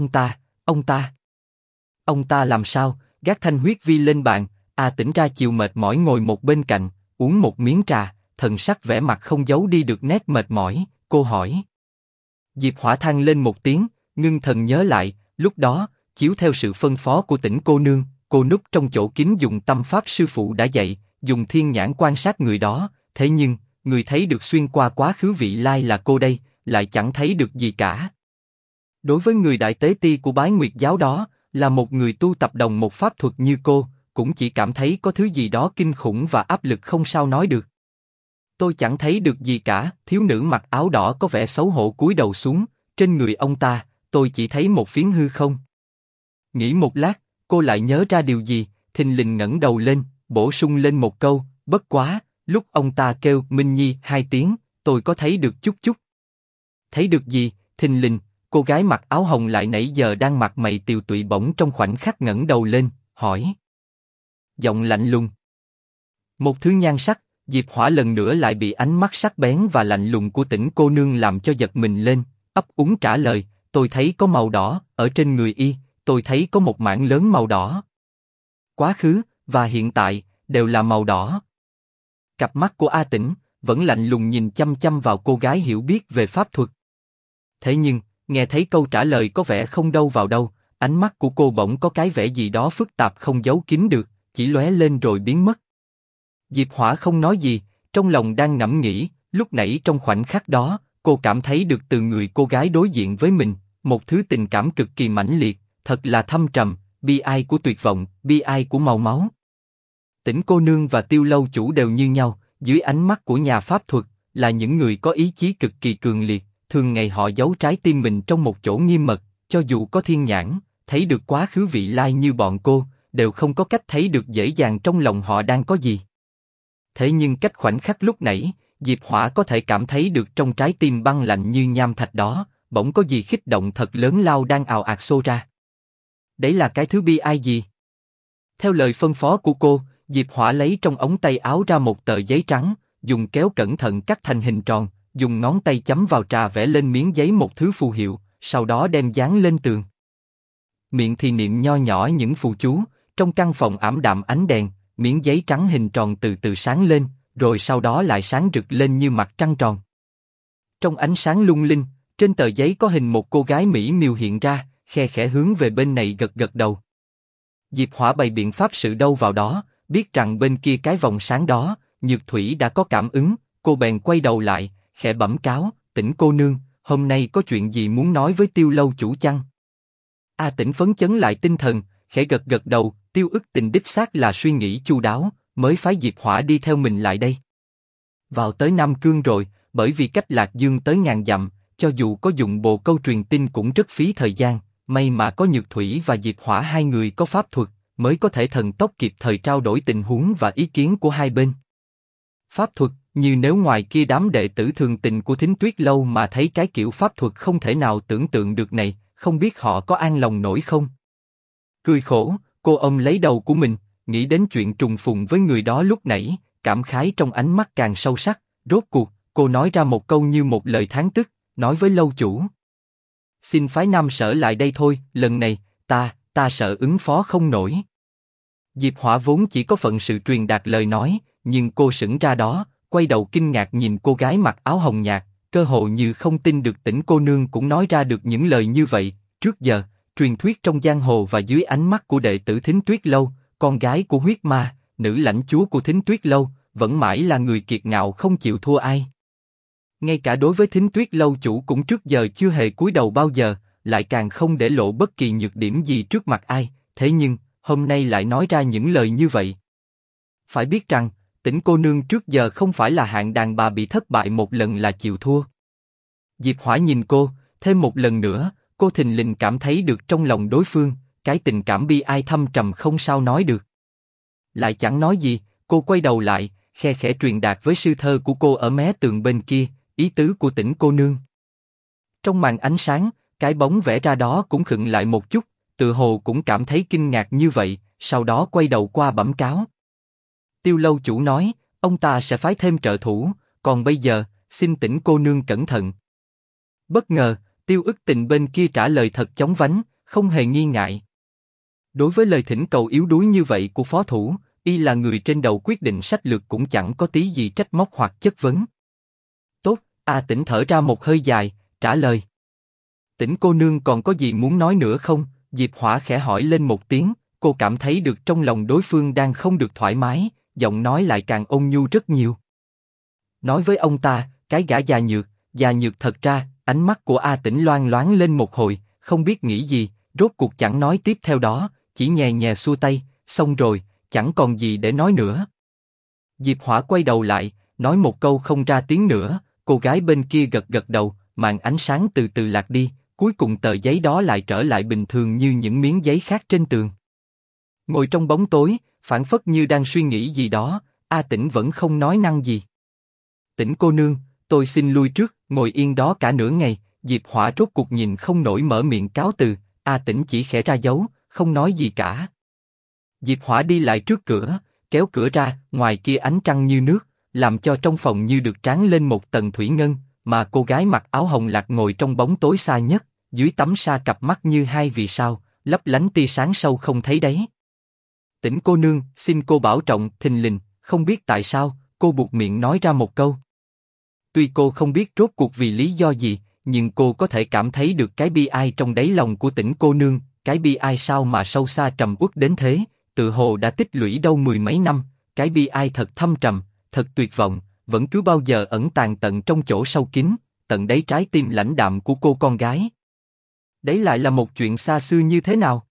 ông ta làm sao? Gác thanh huyết vi lên bàn, A Tĩnh ra chiều mệt mỏi ngồi một bên cạnh, uống một miếng trà, thần sắc vẻ mặt không giấu đi được nét mệt mỏi. Cô hỏi. Diệp Hỏa than lên một tiếng, ngưng thần nhớ lại, lúc đó, chiếu theo sự phân phó của Tĩnh cô nương, cô núp trong chỗ kín dùng tâm pháp sư phụ đã dạy, dùng thiên nhãn quan sát người đó. Thế nhưng, người thấy được xuyên qua quá khứ vị lai là cô đây, lại chẳng thấy được gì cả. Đối với người đại tế ti của Bái Nguyệt giáo đó, là một người tu tập đồng một pháp thuật như cô, cũng chỉ cảm thấy có thứ gì đó kinh khủng và áp lực không sao nói được. Tôi chẳng thấy được gì cả. Thiếu nữ mặc áo đỏ có vẻ xấu hổ cúi đầu xuống, trên người ông ta, tôi chỉ thấy một phiến hư không. Nghĩ một lát, cô lại nhớ ra điều gì, thình lình ngẩng đầu lên, bổ sung lên một câu, bất quá, lúc ông ta kêu Minh Nhi 2 tiếng, tôi có thấy được chút chút. Thấy được gì? Thình lình, cô gái mặc áo hồng lại nãy giờ đang mặt mày tiều tụy bỗng trong khoảnh khắc ngẩng đầu lên, hỏi. Giọng lạnh lùng. Một thứ nhan sắc. Diệp Hỏa lần nữa lại bị ánh mắt sắc bén và lạnh lùng của Tĩnh cô nương làm cho giật mình lên, ấp úng trả lời, tôi thấy có màu đỏ, ở trên người y, tôi thấy có một mảng lớn màu đỏ. Quá khứ, và hiện tại, đều là màu đỏ. Cặp mắt của A Tĩnh, vẫn lạnh lùng nhìn chăm chăm vào cô gái hiểu biết về pháp thuật. Thế nhưng, nghe thấy câu trả lời có vẻ không đâu vào đâu, ánh mắt của cô bỗng có cái vẻ gì đó phức tạp không giấu kín được, chỉ lóe lên rồi biến mất. Diệp Hỏa không nói gì, trong lòng đang ngẫm nghĩ, lúc nãy trong khoảnh khắc đó, cô cảm thấy được từ người cô gái đối diện với mình, một thứ tình cảm cực kỳ mãnh liệt, thật là thâm trầm, bi ai của tuyệt vọng, bi ai của màu máu. Tỉnh cô nương và Tiêu lâu chủ đều như nhau, dưới ánh mắt của nhà pháp thuật, là những người có ý chí cực kỳ cường liệt, thường ngày họ giấu trái tim mình trong một chỗ nghiêm mật, cho dù có thiên nhãn, thấy được quá khứ vị lai như bọn cô, đều không có cách thấy được dễ dàng trong lòng họ đang có gì. Thế nhưng cách khoảnh khắc lúc nãy, Diệp Hỏa có thể cảm thấy được trong trái tim băng lạnh như nham thạch đó, bỗng có gì khích động thật lớn lao đang ào ạt xô ra. Đấy là cái thứ bi ai gì? Theo lời phân phó của cô, Diệp Hỏa lấy trong ống tay áo ra một tờ giấy trắng, dùng kéo cẩn thận cắt thành hình tròn, dùng ngón tay chấm vào trà vẽ lên miếng giấy một thứ phù hiệu, sau đó đem dán lên tường. Miệng thì niệm nho nhỏ những phù chú, trong căn phòng ảm đạm ánh đèn, miếng giấy trắng hình tròn từ từ sáng lên, rồi sau đó lại sáng rực lên như mặt trăng tròn. Trong ánh sáng lung linh, trên tờ giấy có hình một cô gái mỹ miều hiện ra, khe khẽ hướng về bên này gật gật đầu. Diệp Hỏa bày biện pháp sự đâu vào đó, biết rằng bên kia cái vòng sáng đó, Nhược Thủy đã có cảm ứng, cô bèn quay đầu lại, khẽ bẩm cáo, Tỉnh cô nương, hôm nay có chuyện gì muốn nói với Tiêu lâu chủ chăng? A Tỉnh phấn chấn lại tinh thần, khẽ gật gật đầu, Tiêu Ức Tình đích xác là suy nghĩ chu đáo, mới phái Diệp Hỏa đi theo mình lại đây. Vào tới Nam Cương rồi, bởi vì cách Lạc Dương tới ngàn dặm, cho dù có dùng bồ câu truyền tin cũng rất phí thời gian, may mà có Nhược Thủy và Diệp Hỏa hai người có pháp thuật, mới có thể thần tốc kịp thời trao đổi tình huống và ý kiến của hai bên. Pháp thuật, như nếu ngoài kia đám đệ tử thường tình của Thính Tuyết lâu mà thấy cái kiểu pháp thuật không thể nào tưởng tượng được này, không biết họ có an lòng nổi không? Cười khổ, cô ôm lấy đầu của mình, nghĩ đến chuyện trùng phùng với người đó lúc nãy, cảm khái trong ánh mắt càng sâu sắc. Rốt cuộc, cô nói ra một câu như một lời thán tức, nói với lâu chủ: xin phái Nam Sở lại đây thôi, lần này, ta sợ ứng phó không nổi. Diệp Hỏa vốn chỉ có phận sự truyền đạt lời nói, nhưng cô sững ra đó, quay đầu kinh ngạc nhìn cô gái mặc áo hồng nhạt, cơ hồ như không tin được Tỉnh cô nương cũng nói ra được những lời như vậy. Trước giờ, truyền thuyết trong giang hồ và dưới ánh mắt của đệ tử Thính Tuyết lâu, con gái của huyết ma, nữ lãnh chúa của Thính Tuyết lâu, vẫn mãi là người kiệt ngạo không chịu thua ai. Ngay cả đối với Thính Tuyết lâu chủ cũng trước giờ chưa hề cúi đầu bao giờ, lại càng không để lộ bất kỳ nhược điểm gì trước mặt ai. Thế nhưng hôm nay lại nói ra những lời như vậy. Phải biết rằng, Tỉnh cô nương trước giờ không phải là hạng đàn bà bị thất bại một lần là chịu thua. Diệp Hỏa nhìn cô, thêm một lần nữa, cô thình lình cảm thấy được trong lòng đối phương, cái tình cảm bi ai thâm trầm không sao nói được. Lại chẳng nói gì, cô quay đầu lại, khe khẽ truyền đạt với sư thơ của cô ở mé tường bên kia, ý tứ của Tỉnh cô nương. Trong màn ánh sáng, cái bóng vẽ ra đó cũng khựng lại một chút, tự hồ cũng cảm thấy kinh ngạc như vậy, sau đó quay đầu qua bẩm cáo. Tiêu lâu chủ nói, ông ta sẽ phái thêm trợ thủ, còn bây giờ, xin Tỉnh cô nương cẩn thận. Bất ngờ, Tiêu Ức Tình bên kia trả lời thật chóng vánh, không hề nghi ngại. Đối với lời thỉnh cầu yếu đuối như vậy của phó thủ, y là người trên đầu quyết định sách lược cũng chẳng có tí gì trách móc hoặc chất vấn. Tốt, A Tỉnh thở ra một hơi dài, trả lời. Tỉnh cô nương còn có gì muốn nói nữa không? Diệp Hỏa khẽ hỏi lên một tiếng, cô cảm thấy được trong lòng đối phương đang không được thoải mái, giọng nói lại càng ôn nhu rất nhiều. Nói với ông ta, cái gã già nhược thật ra, ánh mắt của A Tỉnh loang loáng lên một hồi, không biết nghĩ gì, rốt cuộc chẳng nói tiếp theo đó, chỉ nhẹ nhẹ xua tay, xong rồi, chẳng còn gì để nói nữa. Diệp Hỏa quay đầu lại, nói một câu không ra tiếng nữa, cô gái bên kia gật gật đầu, màn ánh sáng từ từ lạc đi, cuối cùng tờ giấy đó lại trở lại bình thường như những miếng giấy khác trên tường. Ngồi trong bóng tối, phảng phất như đang suy nghĩ gì đó, A Tỉnh vẫn không nói năng gì. Tỉnh cô nương, tôi xin lui trước, ngồi yên đó cả nửa ngày, Diệp Hỏa rốt cuộc nhìn không nổi mở miệng cáo từ, A Tỉnh chỉ khẽ ra dấu, không nói gì cả. Diệp Hỏa đi lại trước cửa, kéo cửa ra, ngoài kia ánh trăng như nước, làm cho trong phòng như được tráng lên một tầng thủy ngân, mà cô gái mặc áo hồng lạc ngồi trong bóng tối xa nhất, dưới tấm sa cặp mắt như hai vì sao, lấp lánh tia sáng sâu không thấy đáy. Tỉnh cô nương, xin cô bảo trọng. Thình lình, không biết tại sao, cô buột miệng nói ra một câu. Tuy cô không biết rốt cuộc vì lý do gì, nhưng cô có thể cảm thấy được cái bi ai trong đáy lòng của Tỉnh cô nương, cái bi ai sao mà sâu xa trầm uất đến thế, tự hồ đã tích lũy đâu mười mấy năm, cái bi ai thật thâm trầm, thật tuyệt vọng, vẫn cứ bao giờ ẩn tàng tận trong chỗ sâu kín, tận đáy trái tim lãnh đạm của cô con gái. Đấy lại là một chuyện xa xưa như thế nào?